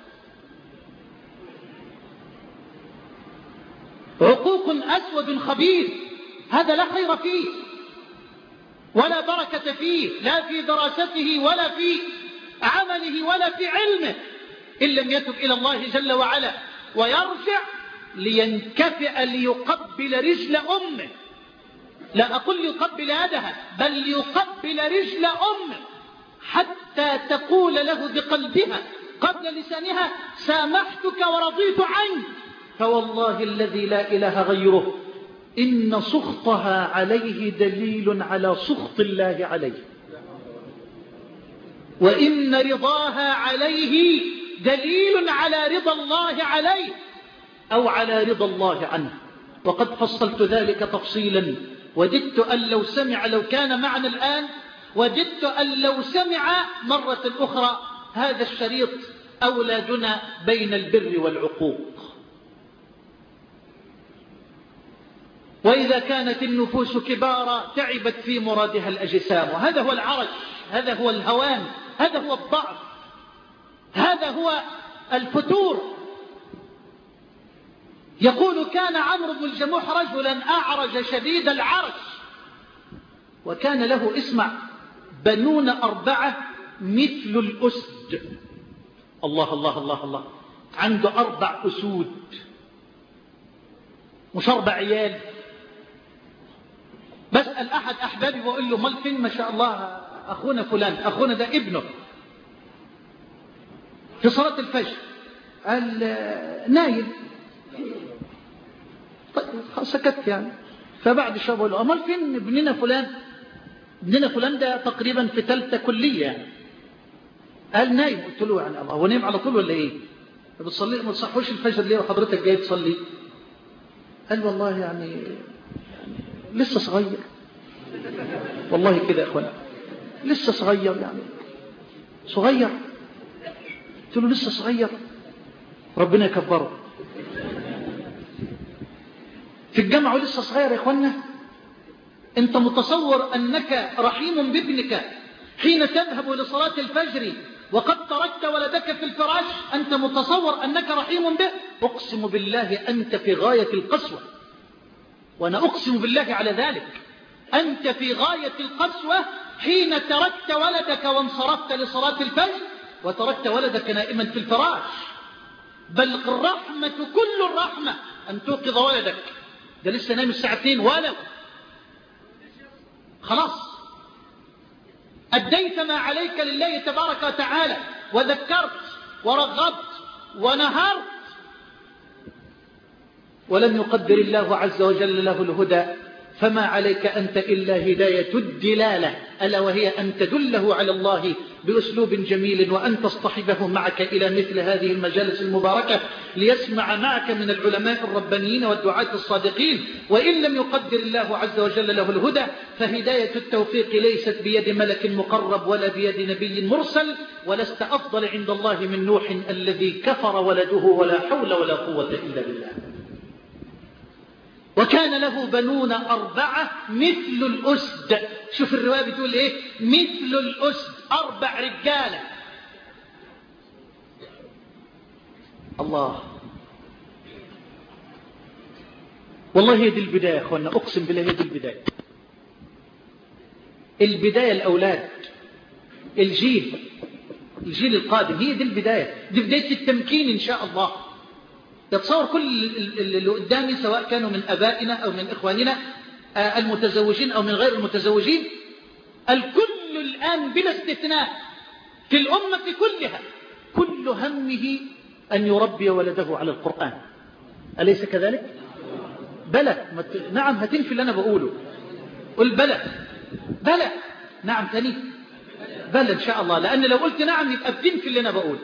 عقوق أسود خبيث، هذا لا خير فيه ولا بركة فيه، لا في دراسته ولا في عمله ولا في علمه، إن لم يتب إلى الله جل وعلا ويرجع لينكفئ ليقبل رجل أمه. لا أقول ليقبل يدها، بل ليقبل رجل أمه حتى تقول له بقلبها قبل لسانها سامحتك ورضيت عنك. فوالله الذي لا إله غيره إن سخطها عليه دليل على سخط الله عليه. وإن رضاها عليه دليل على رضا الله عليه أو على رضا الله عنه. وقد فصلت ذلك تفصيلا، وددت أن لو سمع، لو كان معنا الآن، وددت أن لو سمع مرة أخرى هذا الشريط أولادنا بين البر والعقوق. وإذا كانت النفوس كبارا تعبت في مرادها الأجسام، وهذا هو العرج، هذا هو الهوان، هذا هو الضعف، هذا هو الفتور. يقول كان عمرو بن الجموح رجلا أعرج شديد العرج، وكان له اسمع بنون أربعة مثل الأسد. الله الله الله الله، عنده أربع أسود، مش أربع عيال. بسأل أحد أحبابي وأقول له مال فين ما شاء الله أخونا فلان، أخونا ده ابنه في صلاة الفجر، قال نايم. طيب سكت يعني. فبعد شوية بقول له مال فين ابننا فلان؟ ابننا فلان ده تقريبا في ثالثة كلية يعني. قال نايم. قلت له يعني الله، هو نايم على طول ولا ايه؟ بتصلي ما تصحوش الفجر ليه وحضرتك جاي تصلي؟ قال والله يعني, يعني لسه صغير. والله كده يا اخوانا، لسه صغير يعني، صغير. قلت له لسه صغير، ربنا يكبره. في الجامعة ولسه صغير يا اخوانا. انت متصور انك رحيم بابنك حين تذهب لصلاة الفجر وقد تركت ولدك في الفراش؟ أنت متصور أنك رحيم به؟ أقسم بالله أنت في غاية القسوة، وأنا أقسم بالله على ذلك. أنت في غاية القسوة حين تركت ولدك وانصرفت لصلاة الفجر وتركت ولدك نائما في الفراش. بل الرحمة كل الرحمة أن توقظ ولدك، ده لسه نايم الساعة اثنين ولو خلاص أديت ما عليك لله تبارك وتعالى، وذكرت ورغبت ونهرت، ولم يقدر الله عز وجل له الهدى، فما عليك أنت إلا هداية الدلالة، ألا وهي أن تدله على الله بأسلوب جميل، وأن تصطحبه معك إلى مثل هذه المجالس المباركة ليسمع معك من العلماء الربانيين والدعاة الصادقين. وإن لم يقدر الله عز وجل له الهدى فهداية التوفيق ليست بيد ملك مقرب ولا بيد نبي مرسل، ولست أفضل عند الله من نوح الذي كفر ولده ولا حول ولا قوة إلا بالله. وكان له بنون أربعة مثل الأسد. شوف الرواية بتقول إيه؟ مثل الأسد، أربع رجالة. الله، والله هي دي البداية يا أخوانا، أقسم بالله هي دي البداية. البداية الأولاد، الجيل الجيل القادم، هي دي البداية، دي بداية التمكين إن شاء الله. يتصور كل اللي قدامي سواء كانوا من أبائنا أو من إخواننا المتزوجين أو من غير المتزوجين، الكل الآن بلا استثناء في الأمة كلها كل همه أن يربي ولده على القرآن. أليس كذلك؟ بلى. نعم، هتنفي اللي أنا بقوله. قل بلى. بلى. نعم ثاني بلى إن شاء الله، لأن لو قلت نعم يبقى بتنفي اللي أنا بقوله.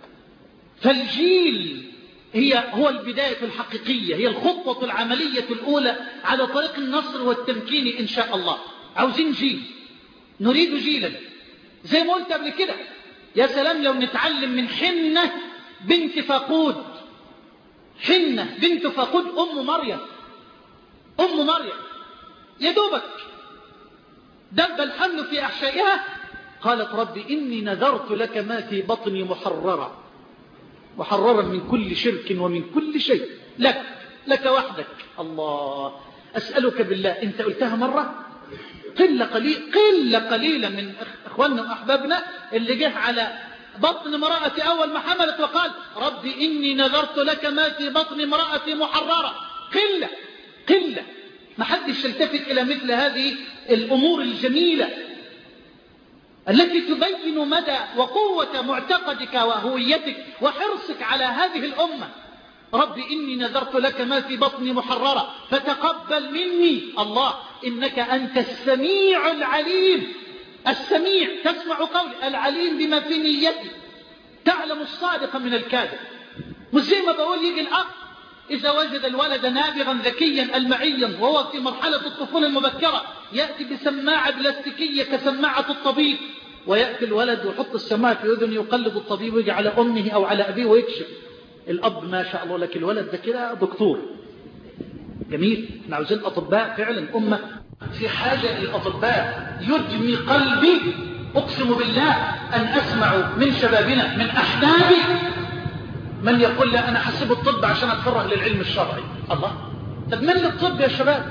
فالجيل هي هو البداية الحقيقية، هي الخطوة العملية الأولى على طريق النصر والتمكين إن شاء الله. عاوزين جيل، نريد جيلا زي ما قلت قبل كده. يا سلام لو نتعلم من حنة بنت فاقود. حنة بنت فاقود أم مريم، أم مريم يا دوبك دب الحمل في أحشائها، قالت ربي إني نذرت لك ما في بطني محررا، محررا من كل شرك ومن كل شيء، لك لك وحدك. الله، أسألك بالله، أنت قلتها مرة؟ قلة قليل قلة قليلة من أخواننا وأحبابنا اللي جه على بطن امرأتي أول ما حملت وقال ربي إني نذرت لك ما في بطن امرأتي محررة. قلة قلة. ما حدش يلتفت إلى مثل هذه الأمور الجميلة التي تبين مدى وقوة معتقدك وهويتك وحرصك على هذه الأمة. ربي إني نذرت لك ما في بطني محررة فتقبل مني. الله، إنك أنت السميع العليم. السميع تسمع قولي، العليم بما في نيتي، تعلم الصادق من الكاذب. مش زي ما بقول يجي الأخ إذا وجد الولد نابغا ذكيا ألمعيا وهو في مرحلة الطفولة المبكرة يأتي بسماعة بلاستيكية كسماعة الطبيب، ويأتي الولد ويحط السماعة في أذنه يقلد الطبيب ويجي على أمه أو على أبيه ويكشف. الأب ما شاء الله لك الولد ده كده دكتور جميل. احنا عاوزين أطباء فعلا، أمة في حاجة للأطباء. يدمي قلبي أقسم بالله أن أسمع من شبابنا من أحبابي من يقول لا أنا حسب الطب عشان أتفرغ للعلم الشرعي. الله، طب من للطب يا شباب؟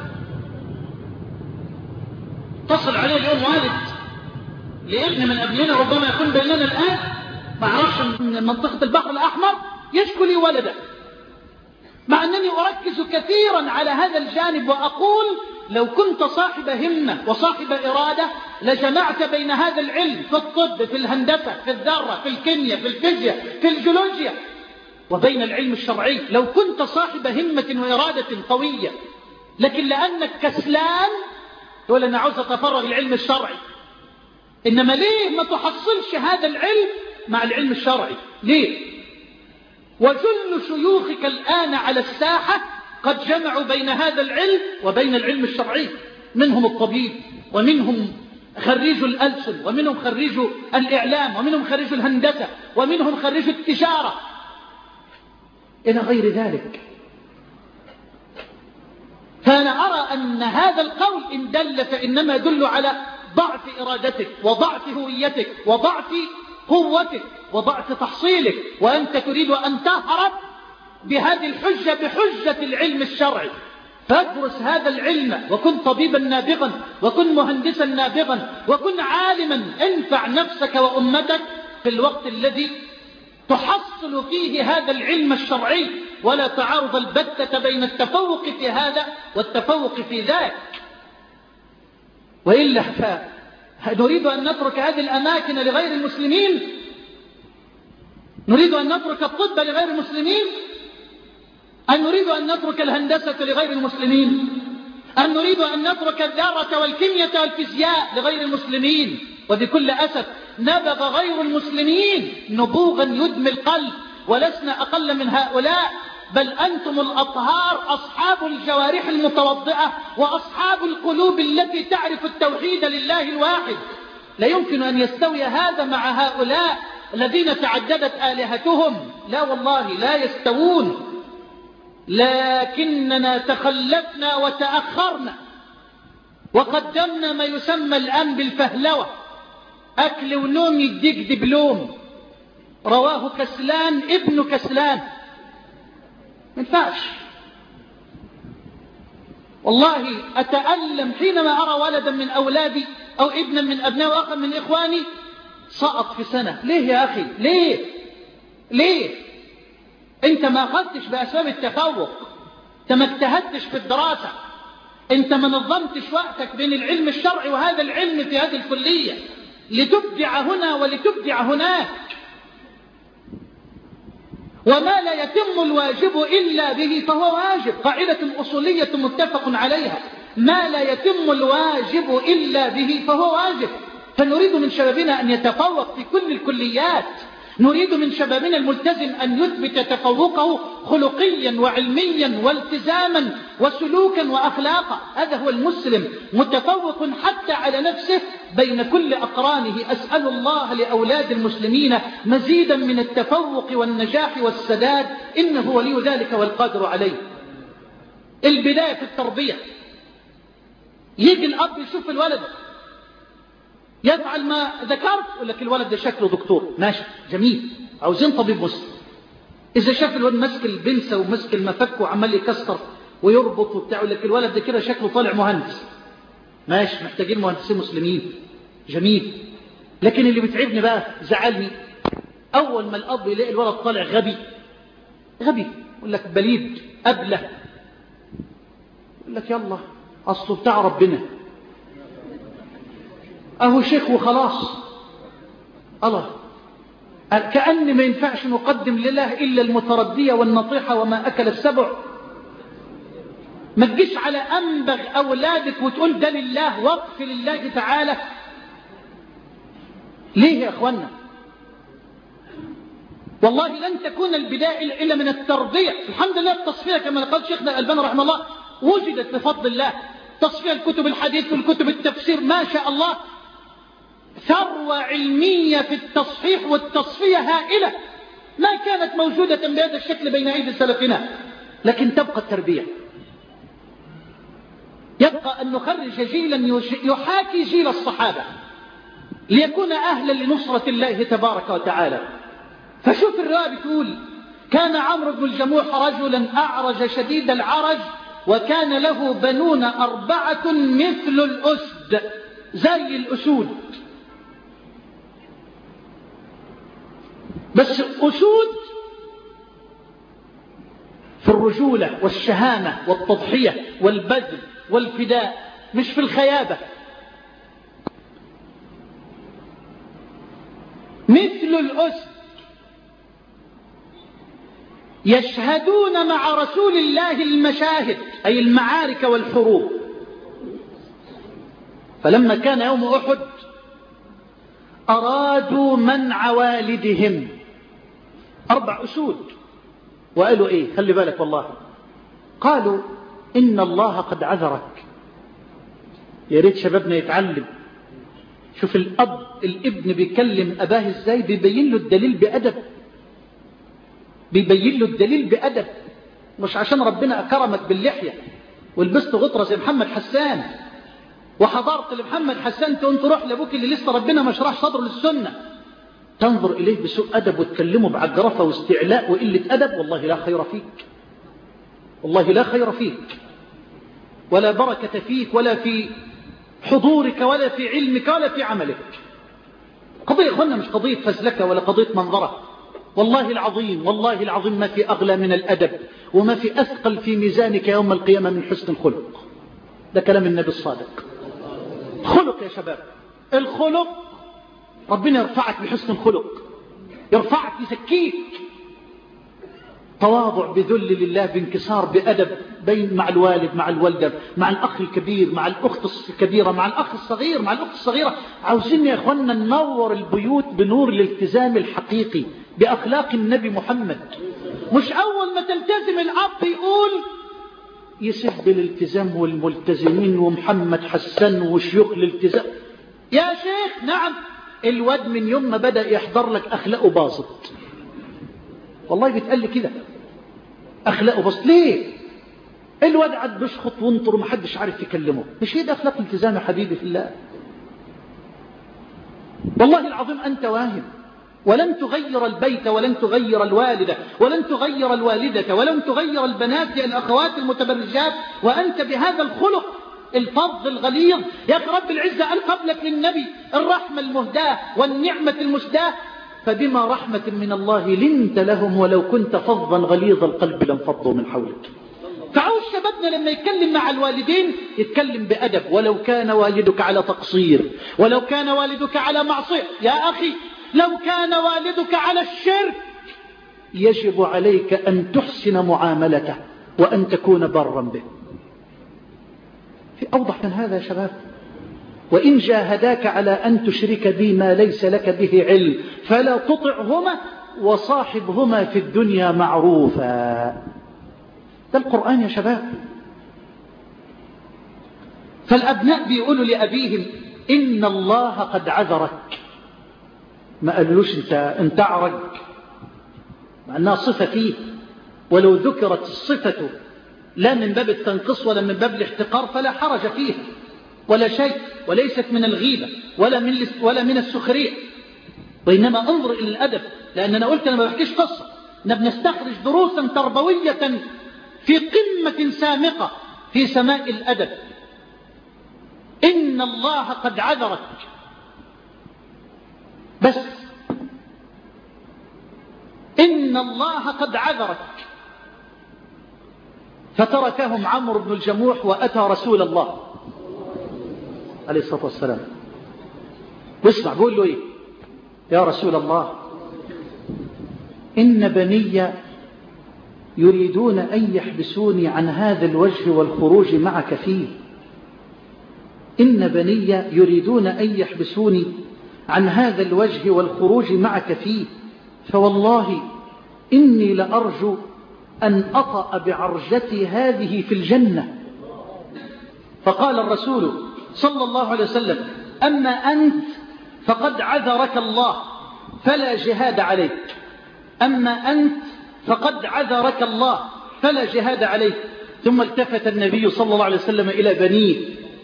تصل عليه اليوم والد لابن من أبننا ربما يكون بيننا الآن ما عرفش من منطقة البحر الأحمر يشكو لي ولده، مع أنني أركز كثيرا على هذا الجانب وأقول لو كنت صاحب همة وصاحب إرادة لجمعت بين هذا العلم في الطب في الهندسة في الذرة في الكيمياء في الفيزياء في الجيولوجيا وبين العلم الشرعي. لو كنت صاحب همة وإرادة قوية، لكن لأنك كسلان تقول أنا عاوز أتفرغ للعلم الشرعي. إنما ليه ما تحصلش هذا العلم مع العلم الشرعي؟ ليه؟ وجل شيوخك الآن على الساحة قد جمعوا بين هذا العلم وبين العلم الشرعي، منهم الطبيب ومنهم خريج الألسن ومنهم خريج الإعلام ومنهم خريج الهندسة ومنهم خريج التجارة إلى غير ذلك. فأنا أرى أن هذا القول إن دل فإنما يدل على ضعف إرادتك وضعف هويتك وضعف قوتك وضعف تحصيلك، وأنت تريد أن تهرب بهذه الحجة بحجة العلم الشرعي. فادرس هذا العلم وكن طبيبا نابغا وكن مهندسا نابغا وكن عالما، انفع نفسك وأمتك في الوقت الذي تحصل فيه هذا العلم الشرعي، ولا تعارض البتة بين التفوق في هذا والتفوق في ذاك. وإلا نريد أن نترك هذه الأماكن لغير المسلمين؟ نريد أن نترك الطب لغير المسلمين؟ أن نريد أن نترك الهندسة لغير المسلمين؟ أن نريد أن نترك الذرة والكيمياء والفيزياء لغير المسلمين؟ وبكل أسف نبغ غير المسلمين نبوغا يدمي القلب، ولسنا أقل من هؤلاء، بل أنتم الأطهار أصحاب الجوارح المتوضئة وأصحاب القلوب التي تعرف التوحيد لله الواحد. لا يمكن أن يستوي هذا مع هؤلاء الذين تعددت آلهتهم، لا والله لا يستوون. لكننا تخلفنا وتأخرنا وقدمنا ما يسمى الآن بالفهلوة، أكل ونوم يديك دبلوم، رواه كسلان ابن كسلان. ما ينفعش والله. أتألم حينما أرى ولدا من أولادي أو ابنا من أبنائي وأخا من إخواني سقط في سنة. ليه يا أخي؟ ليه؟ ليه؟ أنت ما أخذتش بأسباب التفوق، أنت ما اجتهدتش في الدراسة، أنت ما نظمتش وقتك بين العلم الشرعي وهذا العلم في هذه الكلية لتبدع هنا ولتبدع هناك. وما لا يتم الواجب إلا به فهو واجب، قاعدة أصولية متفق عليها، ما لا يتم الواجب إلا به فهو واجب. فنريد من شبابنا أن يتفوق في كل الكليات، نريد من شبابنا الملتزم أن يثبت تفوقه خلقيا وعلميا والتزاما وسلوكا وأخلاقا. هذا هو المسلم، متفوق حتى على نفسه بين كل أقرانه. أسأل الله لأولاد المسلمين مزيدا من التفوق والنجاح والسداد، إنه ولي ذلك والقادر عليه. البداية في التربية، يجي الأب يشوف الولد يفعل ما ذكرت، يقول لك الولد ده شكله دكتور، ماشي جميل، عاوزين طبيب مسلم. إذا شاف الولد مسك البنسة ومسك المفك وعمال يكسر ويربط وبتاع، يقول لك الولد ده كده شكله طالع مهندس، ماشي، محتاجين مهندسين مسلمين، جميل. لكن اللي بتعبني بقى زعلني أول ما الأب يلاقي الولد طالع غبي غبي يقول لك بليد أبله، يقول لك يلا أصله بتاع ربنا أهو شيخ وخلاص. الله، كأن ما ينفعش نقدم لله إلا المتردية والنطيحة وما أكل السبع. ما تجيش على أنبغ أولادك وتقول ده لله، وقف لله تعالى. ليه يا أخوانا؟ والله لن تكون البداية إلا من التربية. الحمد لله التصفية كما قال شيخنا الألباني رحمه الله وجدت بفضل الله، تصفية الكتب الحديث والكتب التفسير ما شاء الله، ثروة علمية في التصحيح والتصفية هائلة ما كانت موجودة بهذا الشكل بين أيدي سلفنا. لكن تبقى التربية، يبقى أن نخرج جيلا يحاكي جيل الصحابة ليكون أهلا لنصرة الله تبارك وتعالى. فشوف الرواية بتقول: كان عمرو بن الجموح رجلا أعرج شديد العرج، وكان له بنون أربعة مثل الأسد، زي الأسود، بس أسود في الرجولة والشهامة والتضحية والبذل والفداء، مش في الخيابة. مثل الأسد يشهدون مع رسول الله المشاهد، أي المعارك والحروب. فلما كان يوم أحد أرادوا منع والدهم، أربع أسود، وقالوا إيه؟ خلي بالك والله، قالوا: إن الله قد عذرك. يا ريت شبابنا يتعلم. شوف الأب الابن بيكلم أباه إزاي، بيبين له الدليل بأدب، بيبين له الدليل بأدب، مش عشان ربنا أكرمك باللحية ولبست غطرة زي محمد حسان وحضرت لمحمد حسان تقوم تروح لأبوك اللي لسه ربنا ما شرح صدره للسنة تنظر إليه بسوء أدب وتكلمه بعجرفة واستعلاء وقلة أدب. والله لا خير فيك، والله لا خير فيك، ولا بركة فيك، ولا في حضورك، ولا في علمك، ولا في عملك. قضية أخوانا مش قضية فزلكة ولا قضية منظرة. والله العظيم، والله العظيم ما في أغلى من الأدب، وما في أثقل في ميزانك يوم القيامة من حسن الخلق. ده كلام النبي الصادق. خلق يا شباب، الخلق ربنا يرفعك بحسن الخلق، يرفعك يزكيك. تواضع بذل لله، بانكسار بأدب، بين مع الوالد، مع الوالدة، مع الأخ الكبير، مع الأخت الكبيرة، مع الأخ الصغير، مع الأخت الصغيرة. عاوزين يا أخوانا ننور البيوت بنور الالتزام الحقيقي بأخلاق النبي محمد. مش أول ما تلتزم الأب يقول يسب الالتزام والملتزمين ومحمد حسن وشيوخ الالتزام. يا شيخ نعم، الواد من يوم ما بدأ يحضر لك أخلاقه باظت. والله بيتقال لي كده، أخلاقه باظت. ليه؟ الواد قاعد بيشخط وانطر ومحدش عارف يكلمه. مش هي ده أخلاق التزام يا حبيبي في الله؟ والله العظيم أنت واهم، ولن تغير البيت، ولن تغير الوالدة، ولن تغير الوالدة، ولن تغير البنات الأخوات المتبرجات وأنت بهذا الخلق الفظ الغليظ. يا أخي رب العزة قال قبلك للنبي الرحمة المهداة والنعمة المسداة، فبما رحمة من الله لنت لهم ولو كنت فظا غليظ القلب لانفضوا من حولك. فعاوز شبابنا لما يتكلم مع الوالدين يتكلم بأدب، ولو كان والدك على تقصير، ولو كان والدك على معصية. يا أخي لو كان والدك على الشرك يجب عليك أن تحسن معاملته وأن تكون برا به. في أوضح من هذا يا شباب؟ وإن جاهداك على أن تشرك بي ما ليس لك به علم فلا تطعهما وصاحبهما في الدنيا معروفا. ده القرآن يا شباب. فالأبناء بيقولوا لأبيهم إن الله قد عذرك، ما قالوش انت انت اعرج، مع انها صفة فيه، ولو ذكرت الصفة لا من باب التنقص ولا من باب الاحتقار فلا حرج فيه ولا شيء، وليست من الغيبة ولا من ولا من السخرية، وإنما انظر إلى الأدب. لأن أنا قلت أنا ما بحكيش قصة، أنا بنستخرج دروسا تربوية في قمة سامقة في سماء الأدب. إن الله قد عذرك، بس إن الله قد عذرك. فتركهم عمرو بن الجموح وأتى رسول الله عليه الصلاة والسلام. واسمع بقول له إيه؟ يا رسول الله، إن بني يريدون أن يحبسوني عن هذا الوجه والخروج معك فيه. إن بني يريدون أن يحبسوني عن هذا الوجه والخروج معك فيه، فوالله إني لأرجو أن أطأ بعرجتي هذه في الجنة. فقال الرسول صلى الله عليه وسلم: أما أنت فقد عذرك الله فلا جهاد عليك، أما أنت فقد عذرك الله فلا جهاد عليك. ثم التفت النبي صلى الله عليه وسلم إلى بنيه،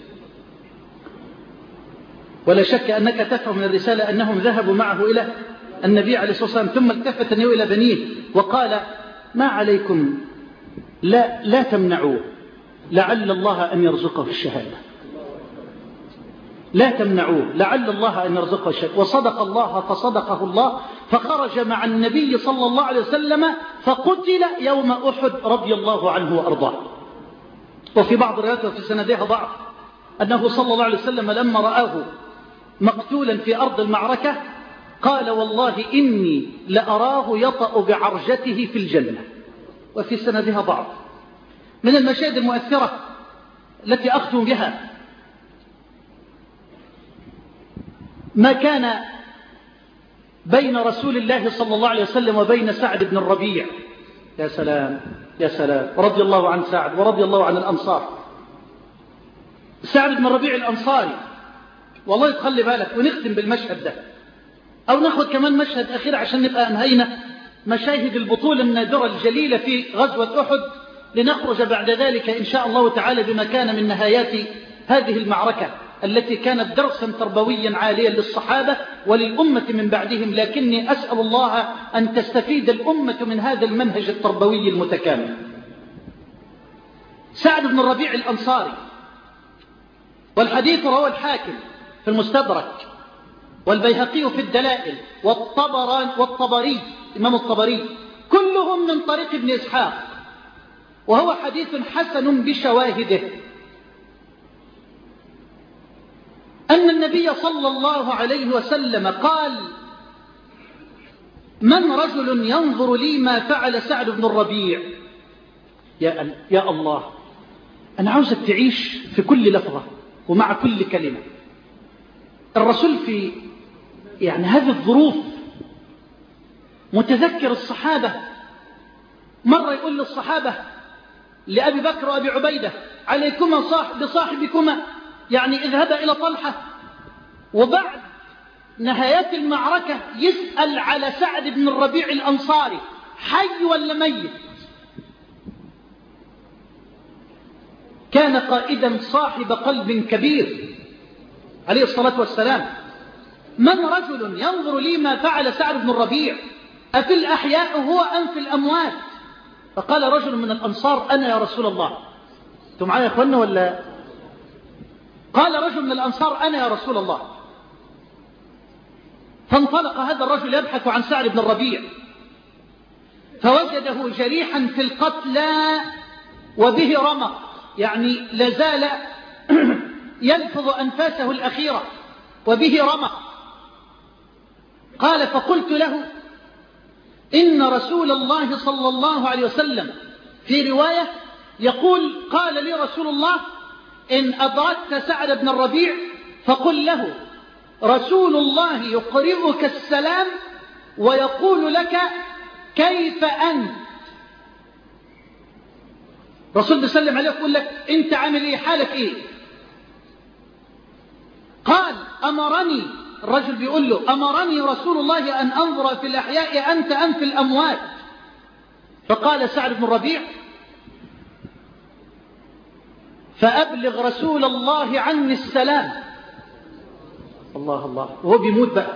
ولا شك أنك تفهم من الرسالة أنهم ذهبوا معه إلى النبي عليه الصلاة والسلام. ثم التفت النبي إلى بنيه وقال: ما عليكم، لا, لا تمنعوه، لعل الله أن يرزقه الشهادة، لا تمنعوه لعل الله أن يرزقه الشهادة. وصدق الله فصدقه الله، فخرج مع النبي صلى الله عليه وسلم فقتل يوم أحد رضي الله عنه وأرضاه. وفي بعض الروايات وفي سندها ضعف أنه صلى الله عليه وسلم لما رآه مقتولا في أرض المعركة قال: والله إني لأراه يطأ بعرجته في الجنة. وفي سندها ضعف. من المشاهد المؤثرة التي أختم بها ما كان بين رسول الله صلى الله عليه وسلم وبين سعد بن الربيع. يا سلام يا سلام، رضي الله عن سعد ورضي الله عن الأنصار. سعد بن الربيع الأنصاري، والله تخلي بالك، ونختم بالمشهد ده أو ناخذ كمان مشهد أخير عشان نبقى أنهينا مشاهد البطولة النادرة الجليلة في غزوة أحد، لنخرج بعد ذلك إن شاء الله تعالى بما كان من نهايات هذه المعركة التي كانت درسا تربويا عاليا للصحابة وللأمة من بعدهم. لكني أسأل الله أن تستفيد الأمة من هذا المنهج التربوي المتكامل. سعد بن الربيع الأنصاري، والحديث رواه الحاكم في المستدرك والبيهقي في الدلائل والطبران والطبري إمام الطبري، كلهم من طريق ابن إسحاق، وهو حديث حسن بشواهده، أن النبي صلى الله عليه وسلم قال: من رجل ينظر لي ما فعل سعد بن الربيع. يا, يا الله، أنا عاوزك تعيش في كل لفظة ومع كل كلمة. الرسول في يعني هذه الظروف متذكر الصحابة، مرة يقول للصحابة لأبي بكر وأبي عبيدة: عليكما صاحب بصاحبكما، يعني اذهبا إلى طلحة. وبعد نهايات المعركة يسأل على سعد بن الربيع الأنصاري: حي ولا ميت؟ كان قائدا صاحب قلب كبير عليه الصلاة والسلام. من رجل ينظر لي ما فعل سعد بن الربيع، أفي الأحياء هو أم في الأموات؟ فقال رجل من الأنصار: أنا يا رسول الله. أنتم معايا يا أخوانا ولا؟ قال رجل من الأنصار: أنا يا رسول الله. فانطلق هذا الرجل يبحث عن سعد بن الربيع، فوجده جريحا في القتلى وبه رمق، يعني لازال يلفظ أنفاسه الأخيرة وبه رمق. قال: فقلت له: إن رسول الله صلى الله عليه وسلم في رواية يقول: قال لي رسول الله: إن أدركت سعد بن الربيع فقل له رسول الله يقرئك السلام ويقول لك كيف أنت. رسول بيسلم عليه يقول لك: أنت عامل إيه، حالك إيه؟ قال: أمرني، الرجل بيقول له: أمرني رسول الله أن أنظر في الأحياء أنت أم في الأموات. فقال سعد بن الربيع: فأبلغ رسول الله عني السلام. الله الله، وهو بيموت بقى.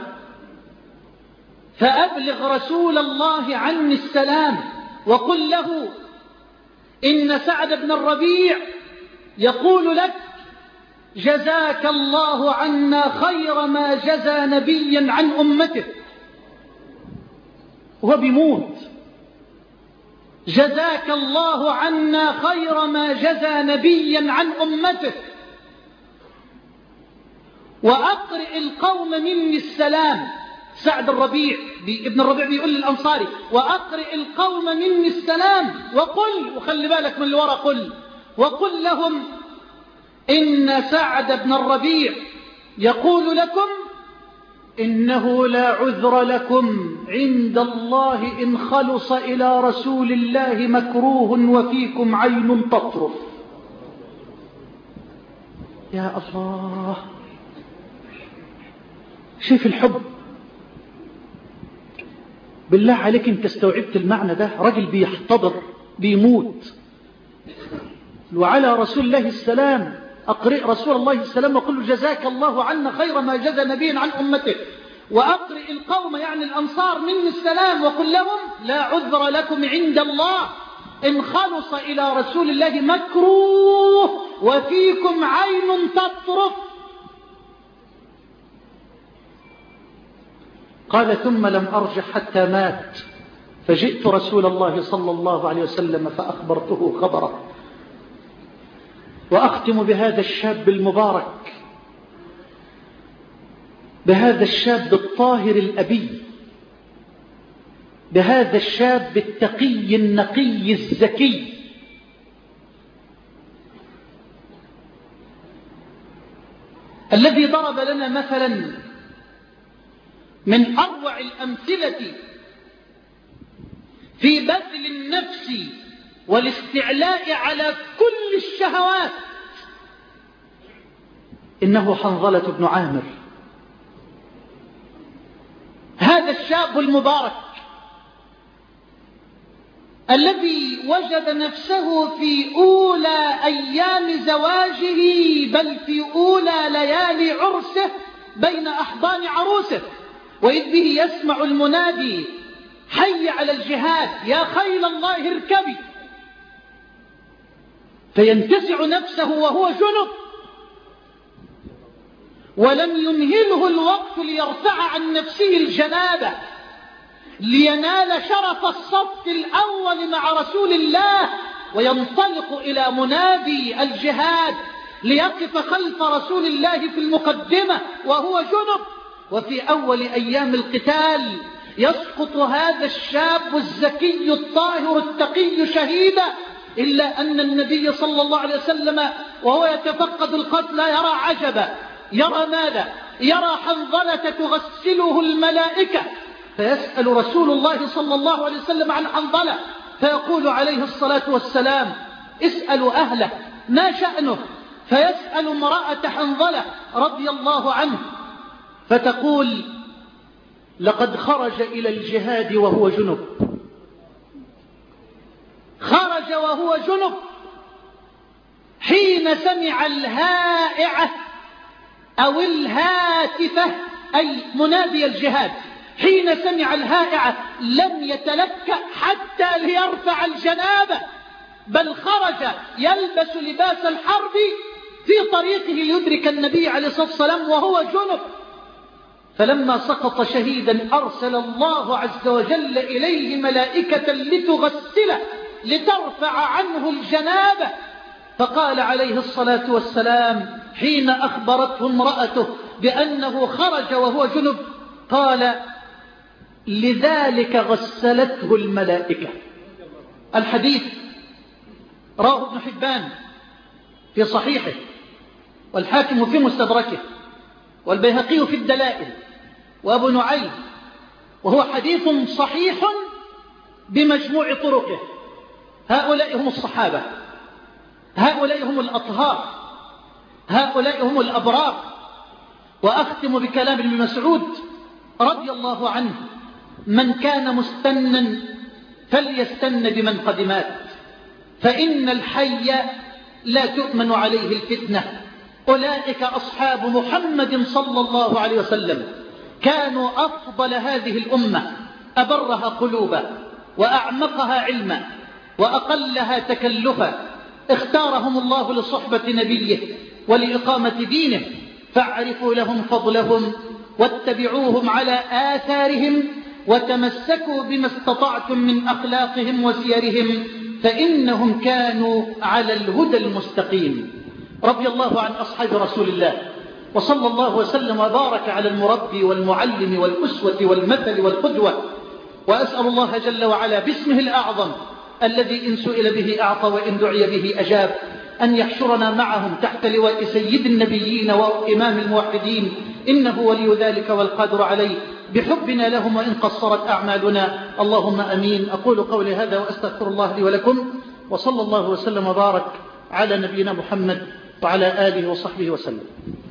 فأبلغ رسول الله عني السلام وقل له إن سعد بن الربيع يقول لك: جزاك الله عنا خير ما جزى نبيا عن أمته. وهو بيموت: جزاك الله عنا خير ما جزى نبيا عن أمته، وأقرئ القوم مني السلام. سعد الربيع ابن الربيع بيقول للأنصاري: وأقرئ القوم مني السلام وقل، وخلي بالك من الورا، قل وقل لهم إن سعد بن الربيع يقول لكم إنه لا عذر لكم عند الله إن خلص إلى رسول الله مكروه وفيكم عين تطرف. يا الله، شوف الحب. بالله عليك انت استوعبت المعنى ده؟ رجل بيحتضر بيموت وعلى رسول الله السلام أقرئ رسول الله السلام وقل له جزاك الله عنا خير ما جزى نبي عن أمته، وأقرئ القوم يعني الأنصار مني السلام وقل لهم لا عذر لكم عند الله إن خلص إلى رسول الله مكروه وفيكم عين تطرف. قال ثم لم أرجع حتى مات، فجئت رسول الله صلى الله عليه وسلم فأخبرته خبره. وأختم بهذا الشاب المبارك، بهذا الشاب الطاهر الأبي، بهذا الشاب التقي النقي الزكي، الذي ضرب لنا مثلا من أروع الأمثلة في بذل النفس والاستعلاء على كل الشهوات. إنه حنظلة بن عامر، هذا الشاب المبارك الذي وجد نفسه في أولى أيام زواجه بل في أولى ليالي عرسه بين أحضان عروسه، وإذ به يسمع المنادي حي على الجهاد يا خيل الله اركبي، فينتزع نفسه وهو جنب ولم يمهله الوقت ليرفع عن نفسه الجنابة لينال شرف الصف الأول مع رسول الله وينطلق إلى منادي الجهاد ليقف خلف رسول الله في المقدمة وهو جنب. وفي أول أيام القتال يسقط هذا الشاب الزكي الطاهر التقي شهيدا، إلا أن النبي صلى الله عليه وسلم وهو يتفقد القتلى يرى عجبا، يرى ماذا؟ يرى حنظلة تغسله الملائكة، فيسأل رسول الله صلى الله عليه وسلم عن حنظلة فيقول عليه الصلاة والسلام اسألوا أهله ما شأنه، فيسأل امرأة حنظلة رضي الله عنه فتقول لقد خرج إلى الجهاد وهو جنب، خرج وهو جنب حين سمع الهائعة أو الهاتفة أي منادي الجهاد، حين سمع الهائعة لم يتلكأ حتى ليرفع الجنابة، بل خرج يلبس لباس الحرب في طريقه ليدرك النبي عليه الصلاة والسلام وهو جنب. فلما سقط شهيدا أرسل الله عز وجل إليه ملائكة لتغسله لترفع عنه الجنابة، فقال عليه الصلاة والسلام حين أخبرته امرأته بأنه خرج وهو جنب قال لذلك غسلته الملائكة. الحديث رواه ابن حبان في صحيحه، والحاكم في مستدركه، والبيهقي في الدلائل، وأبو نعيم، وهو حديث صحيح بمجموع طرقه. هؤلاء هم الصحابة، هؤلاء هم الأطهار، هؤلاء هم الأبرار. وأختم بكلام ابن مسعود رضي الله عنه من كان مستنا فليستن بمن قد مات، فإن الحي لا تؤمن عليه الفتنة. أولئك أصحاب محمد صلى الله عليه وسلم، كانوا أفضل هذه الأمة، أبرها قلوبا وأعمقها علما وأقلها تكلفا، اختارهم الله لصحبة نبيه ولإقامة دينه، فاعرفوا لهم فضلهم واتبعوهم على آثارهم وتمسكوا بما استطعتم من أخلاقهم وسيرهم، فإنهم كانوا على الهدى المستقيم. رضي الله عن أصحاب رسول الله، وصلى الله وسلم وبارك على المربي والمعلم والأسوة والمثل والقدوة. وأسأل الله جل وعلا باسمه الأعظم الذي إن سئل به أعطى وإن دعي به أجاب أن يحشرنا معهم تحت لواء سيد النبيين وإمام الموحدين إنه ولي ذلك والقادر عليه بحبنا لهم وإن قصرت أعمالنا. اللهم أمين. أقول قولي هذا وأستغفر الله لي ولكم، وصلى الله وسلم وبارك على نبينا محمد وعلى آله وصحبه وسلم.